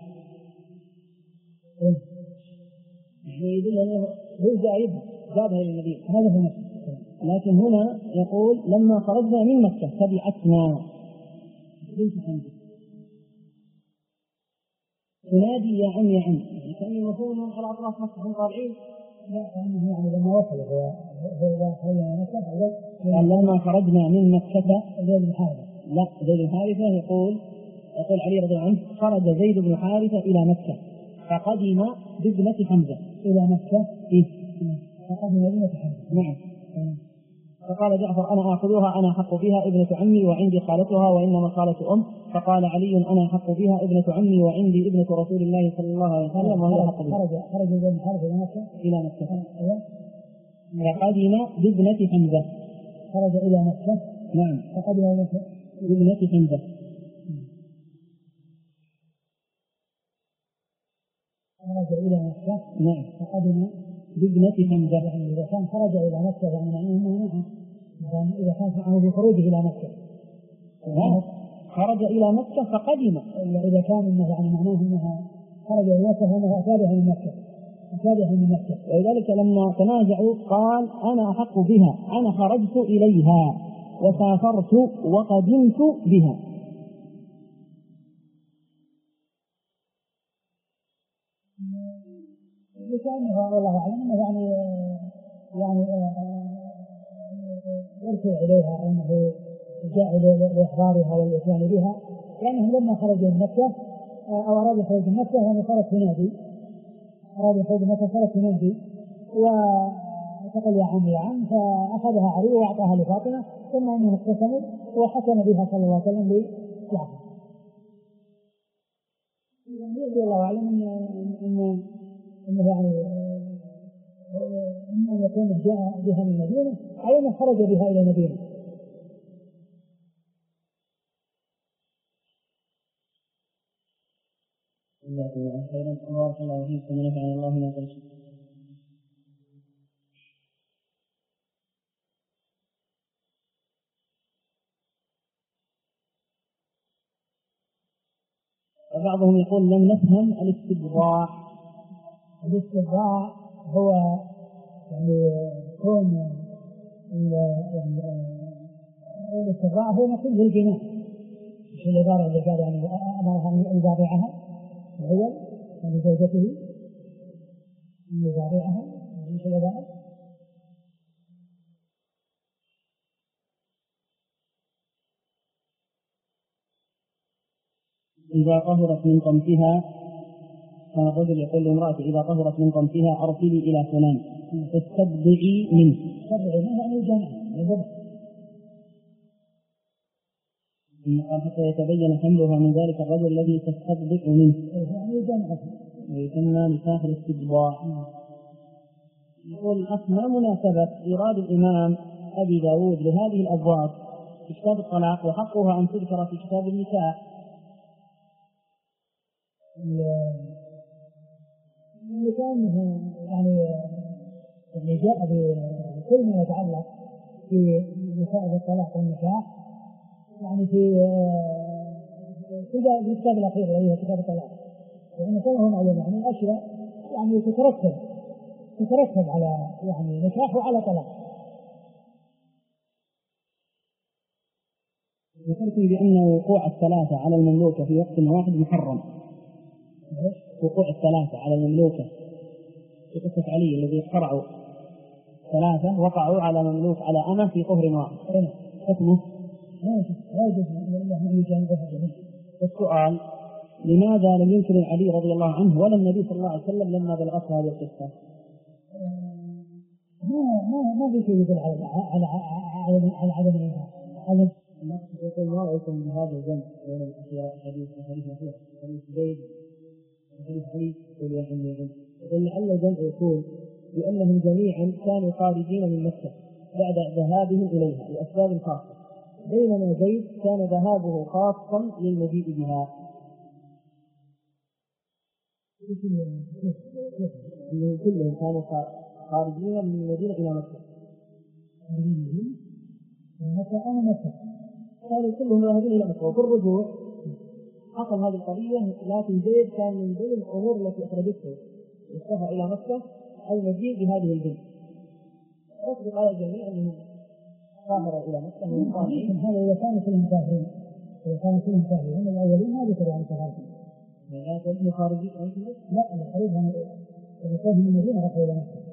[SPEAKER 2] يدل أنه هو جابها إلى المدينة.
[SPEAKER 1] هذا هو نفسه.
[SPEAKER 2] لكن هنا يقول لما خرجنا من مكة تبعتنا بنت حمزة تنادي يا عم يا عم، كان المفروض من على أطراف مكة هم طالعين.
[SPEAKER 1] يعني لما وصل هو
[SPEAKER 2] قال لما خرجنا من مكة
[SPEAKER 1] زيد بن حارثة.
[SPEAKER 2] لا، زيد بن حارثة يقول علي رضي الله عنه خرج زيد بن حارثة إلى مكة فقدم بابنة حمزة
[SPEAKER 1] إلى مكة. فقدم بابنة حمزة.
[SPEAKER 2] نعم. فقال جعفر أنا آخذها، أنا أحق بها، ابنة عمي وعندي خالتها وإنما الخالة أم. فقال علي أنا أحق بها، ابنة عمي وعندي ابنة رسول الله صلى الله عليه وسلم وهي أحق بها.
[SPEAKER 1] خرج زيد بن حارثة
[SPEAKER 2] إلى مكة فقدم بابنة حمزة.
[SPEAKER 1] خرج إلى مكة.
[SPEAKER 2] نعم.
[SPEAKER 1] فقدم
[SPEAKER 2] بابنة حمزة.
[SPEAKER 1] خرج إلى مكة.
[SPEAKER 2] نعم.
[SPEAKER 1] فقدم
[SPEAKER 2] بابنة حمزة.
[SPEAKER 1] يعني إذا كان خرج إلى مكة يعني معناه يعني إذا كان معه بخروجه إلى مكة.
[SPEAKER 2] خرج إلى مكة فقدم.
[SPEAKER 1] إذا كان إنه يعني معناه إنها خرج إلى مكة فإنه أتابعها من مكة.
[SPEAKER 2] ولذلك لما تنازعوا قال أنا أحق بها، أنا خرجت إليها وسافرت وقدمت بها.
[SPEAKER 1] لكأنه والله أعلم أنه يعني يرجع إليها أنه جاء لإحضارها والإتيان بها، لأنه لما خرج من مكة أو أراد خروج من مكة يعني صارت تنادي، وتقول يا عم يا عم، فأخذها علي وأعطاها لفاطمة ثم أنهم اقتسموا وحكم بها صلى الله عليه وسلم يعقل. يعني الله أعلم أنه يعني أن يكون جاء بها من المدينة أي أنه خرج بها إلى المدينة.
[SPEAKER 2] الله خيرا بارك الله فيكم ونفعنا الله ما قلت. وبعضهم يقول لم نفهم الاستبضاع.
[SPEAKER 1] الاستبضاع هو يعني كون الاستبضاع هو نقول الجناح، مش العبارة اللي قال يعني أمرها أن يبايعها الأول يعني زوجته أن يبايعها مش العبارة.
[SPEAKER 2] إذا طهرت من قمتها، كان الرجل يقول لامرأته إذا طهرت من قمتها أرسلي إلى فلان فاستبضعي منه.
[SPEAKER 1] تبعي منه يعني الجناح
[SPEAKER 2] قال حتى يتبين حملها من ذلك الرجل الذي تستبضع منه
[SPEAKER 1] يعني الجناح
[SPEAKER 2] ويسمى نكاح الاستبضاع. يقول الأخ ما مناسبة إيراد الإمام أبي داود لهذه الأبواب في كتاب الطلاق وحقها أن تذكر في كتاب النكاح؟
[SPEAKER 1] اللي كان يعني اللي جاء بكل ما يتعلق في مسائل الطلاق والنكاح يعني في الكتاب الأخير الذي هو كتاب الطلاق، يعني كونه معلوم يعني الأشياء يعني تترتب على يعني نكاح وعلى طلاق.
[SPEAKER 2] ذكرتم بأن وقوع الثلاثة على المملوكة في وقت واحد محرم. وقوع الثلاثة على المملوكة في قصة علي الذي اخترعوا ثلاثة وقعوا على مملوك على أمة في طهر واحد حكمه
[SPEAKER 1] لا يجوز أن يجانبها جميعا.
[SPEAKER 2] السؤال لماذا لم ينكر علي رضي الله عنه ولا النبي صلى الله عليه وسلم لما بلغته هذه القصة؟
[SPEAKER 1] ما في شيء يدل على عدم الإنكار. هذا
[SPEAKER 2] يقول ما رأيكم بهذا الجمع بين الأشياء حديث أخيه حديث زيد وحديث علي يقول يا عمي الجمع يقول لعل الجمع يقول لأنهم جميعا كانوا خارجين من مكة بعد ذهابهم إليها لأسباب خاصة، بينما زيد كان ذهابه خاصا للمجيء بها. كلهم كانوا خارجين من المدينة إلى مكة.
[SPEAKER 1] مكة
[SPEAKER 2] كانوا كلهم ذاهبين إلى مكة، وفي الرجوع حصل هذه القضية، لكن زيد كان من ضمن الأمور التي أخرجته السفر إلى مكة المجيء بهذه البنت. أصدق على الجميع أنهم سافروا إلى مكة من
[SPEAKER 1] طالعين. هذا إذا كانوا كلهم مسافرين، إذا كانوا كلهم مسافرين الأولين هذه تبع مسافرين.
[SPEAKER 2] لا تكون خارجين
[SPEAKER 1] لا الخارجين إذا كانوا من المدينة راحوا إلى مكة.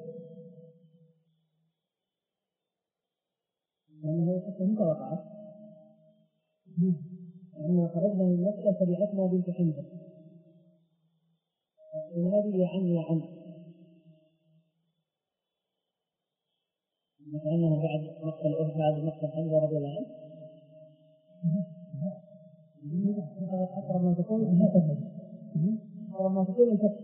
[SPEAKER 2] لأنه قصة متى وقعت؟ لما خرجنا من مكة تبعتنا بنت حمزة ينادي يا عم يا عم، لأنه بعد مقتل حمزة رضي الله عنه أقرب ما تكون الفتح.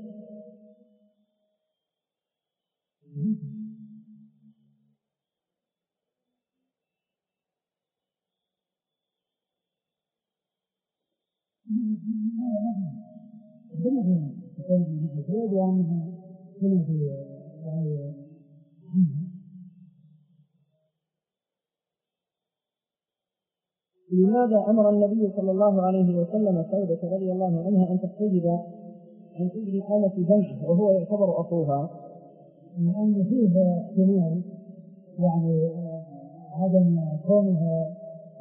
[SPEAKER 2] لماذا أمر النبي صلى الله عليه وسلم سيدة رضي الله عنها أن تحتجب عن ابن خالة جمعه وهو يعتبر أخوها؟
[SPEAKER 1] لأن فيه احتمال يعني عدم كونها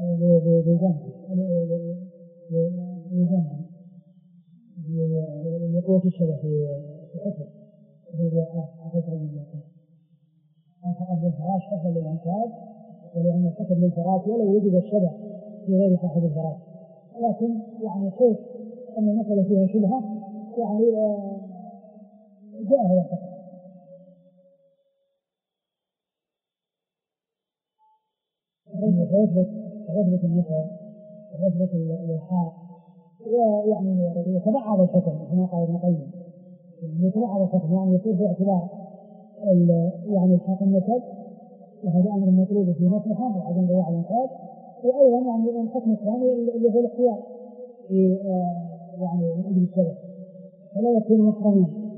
[SPEAKER 1] بجنب لقوة الشبه في الحفر أخذ الفراش أخذ للأنكاد ولأن الحفر للفراش ولو وجد الشبه في غير صاحب الفراش، لكن يعني كيف أن المسألة فيها شبهة يعني جاء هو الحفر. فيثبت النساء يثبت الحال ويعني يتبعض الحكم كما قال ابن القيم، يتبعض الحكم يعني يصير في اعتبار يعني الحكم نسب وهذا امر مطلوب في مصلحه وعدم ضياع الانقاذ، وايضا يعني الحكم الثاني اللي هو الاختيار في يعني من اجل السبب فلا يكون محرما.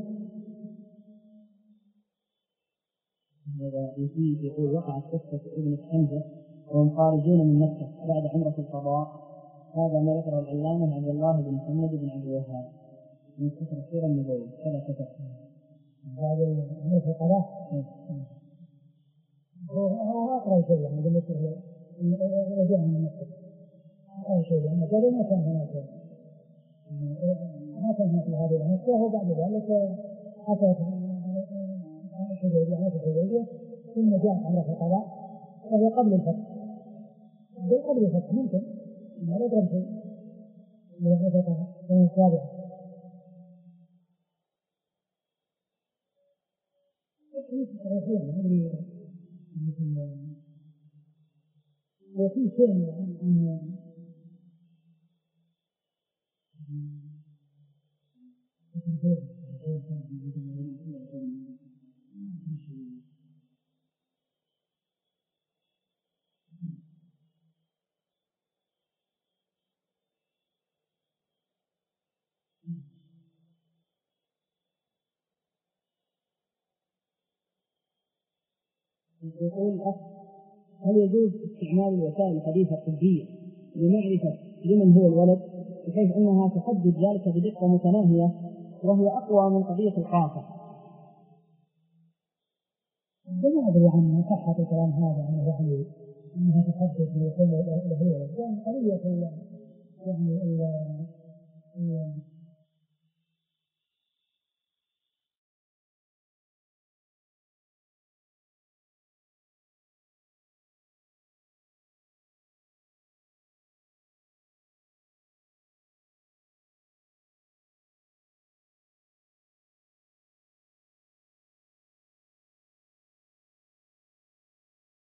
[SPEAKER 2] هذا يقول وقعت قصة ابن حمزة وهم خارجون من مكة بعد عمرة القضاء، هذا ما ذكره العلامة عبد الله بن محمد بن عبد الوهاب من كثر سورة النبوي كذا كتب
[SPEAKER 1] هذا عمرة القضاء هو أقرأ شيء يعني بالنسبة رجوع من مكة أقرأ شيء لأنه قبل ما كان هناك ما كان في هذه المكة وبعد ذلك حصلت الحديبية ثم جاءت عمرة القضاء وهي قبل الفتح ممكن ما لا يدري شيء من الفتح من السابعة. وفي شيء
[SPEAKER 2] يقول هل يجوز استعمال الوسائل الحديثة الطبية لمعرفة لمن هو الولد بحيث أنها تحدد ذلك بدقة متناهية وهي أقوى من قضية القاطع؟
[SPEAKER 1] ما أدري عن صحة الكلام هذا أنه يعني أنها تحدث ويكون له يعني قضية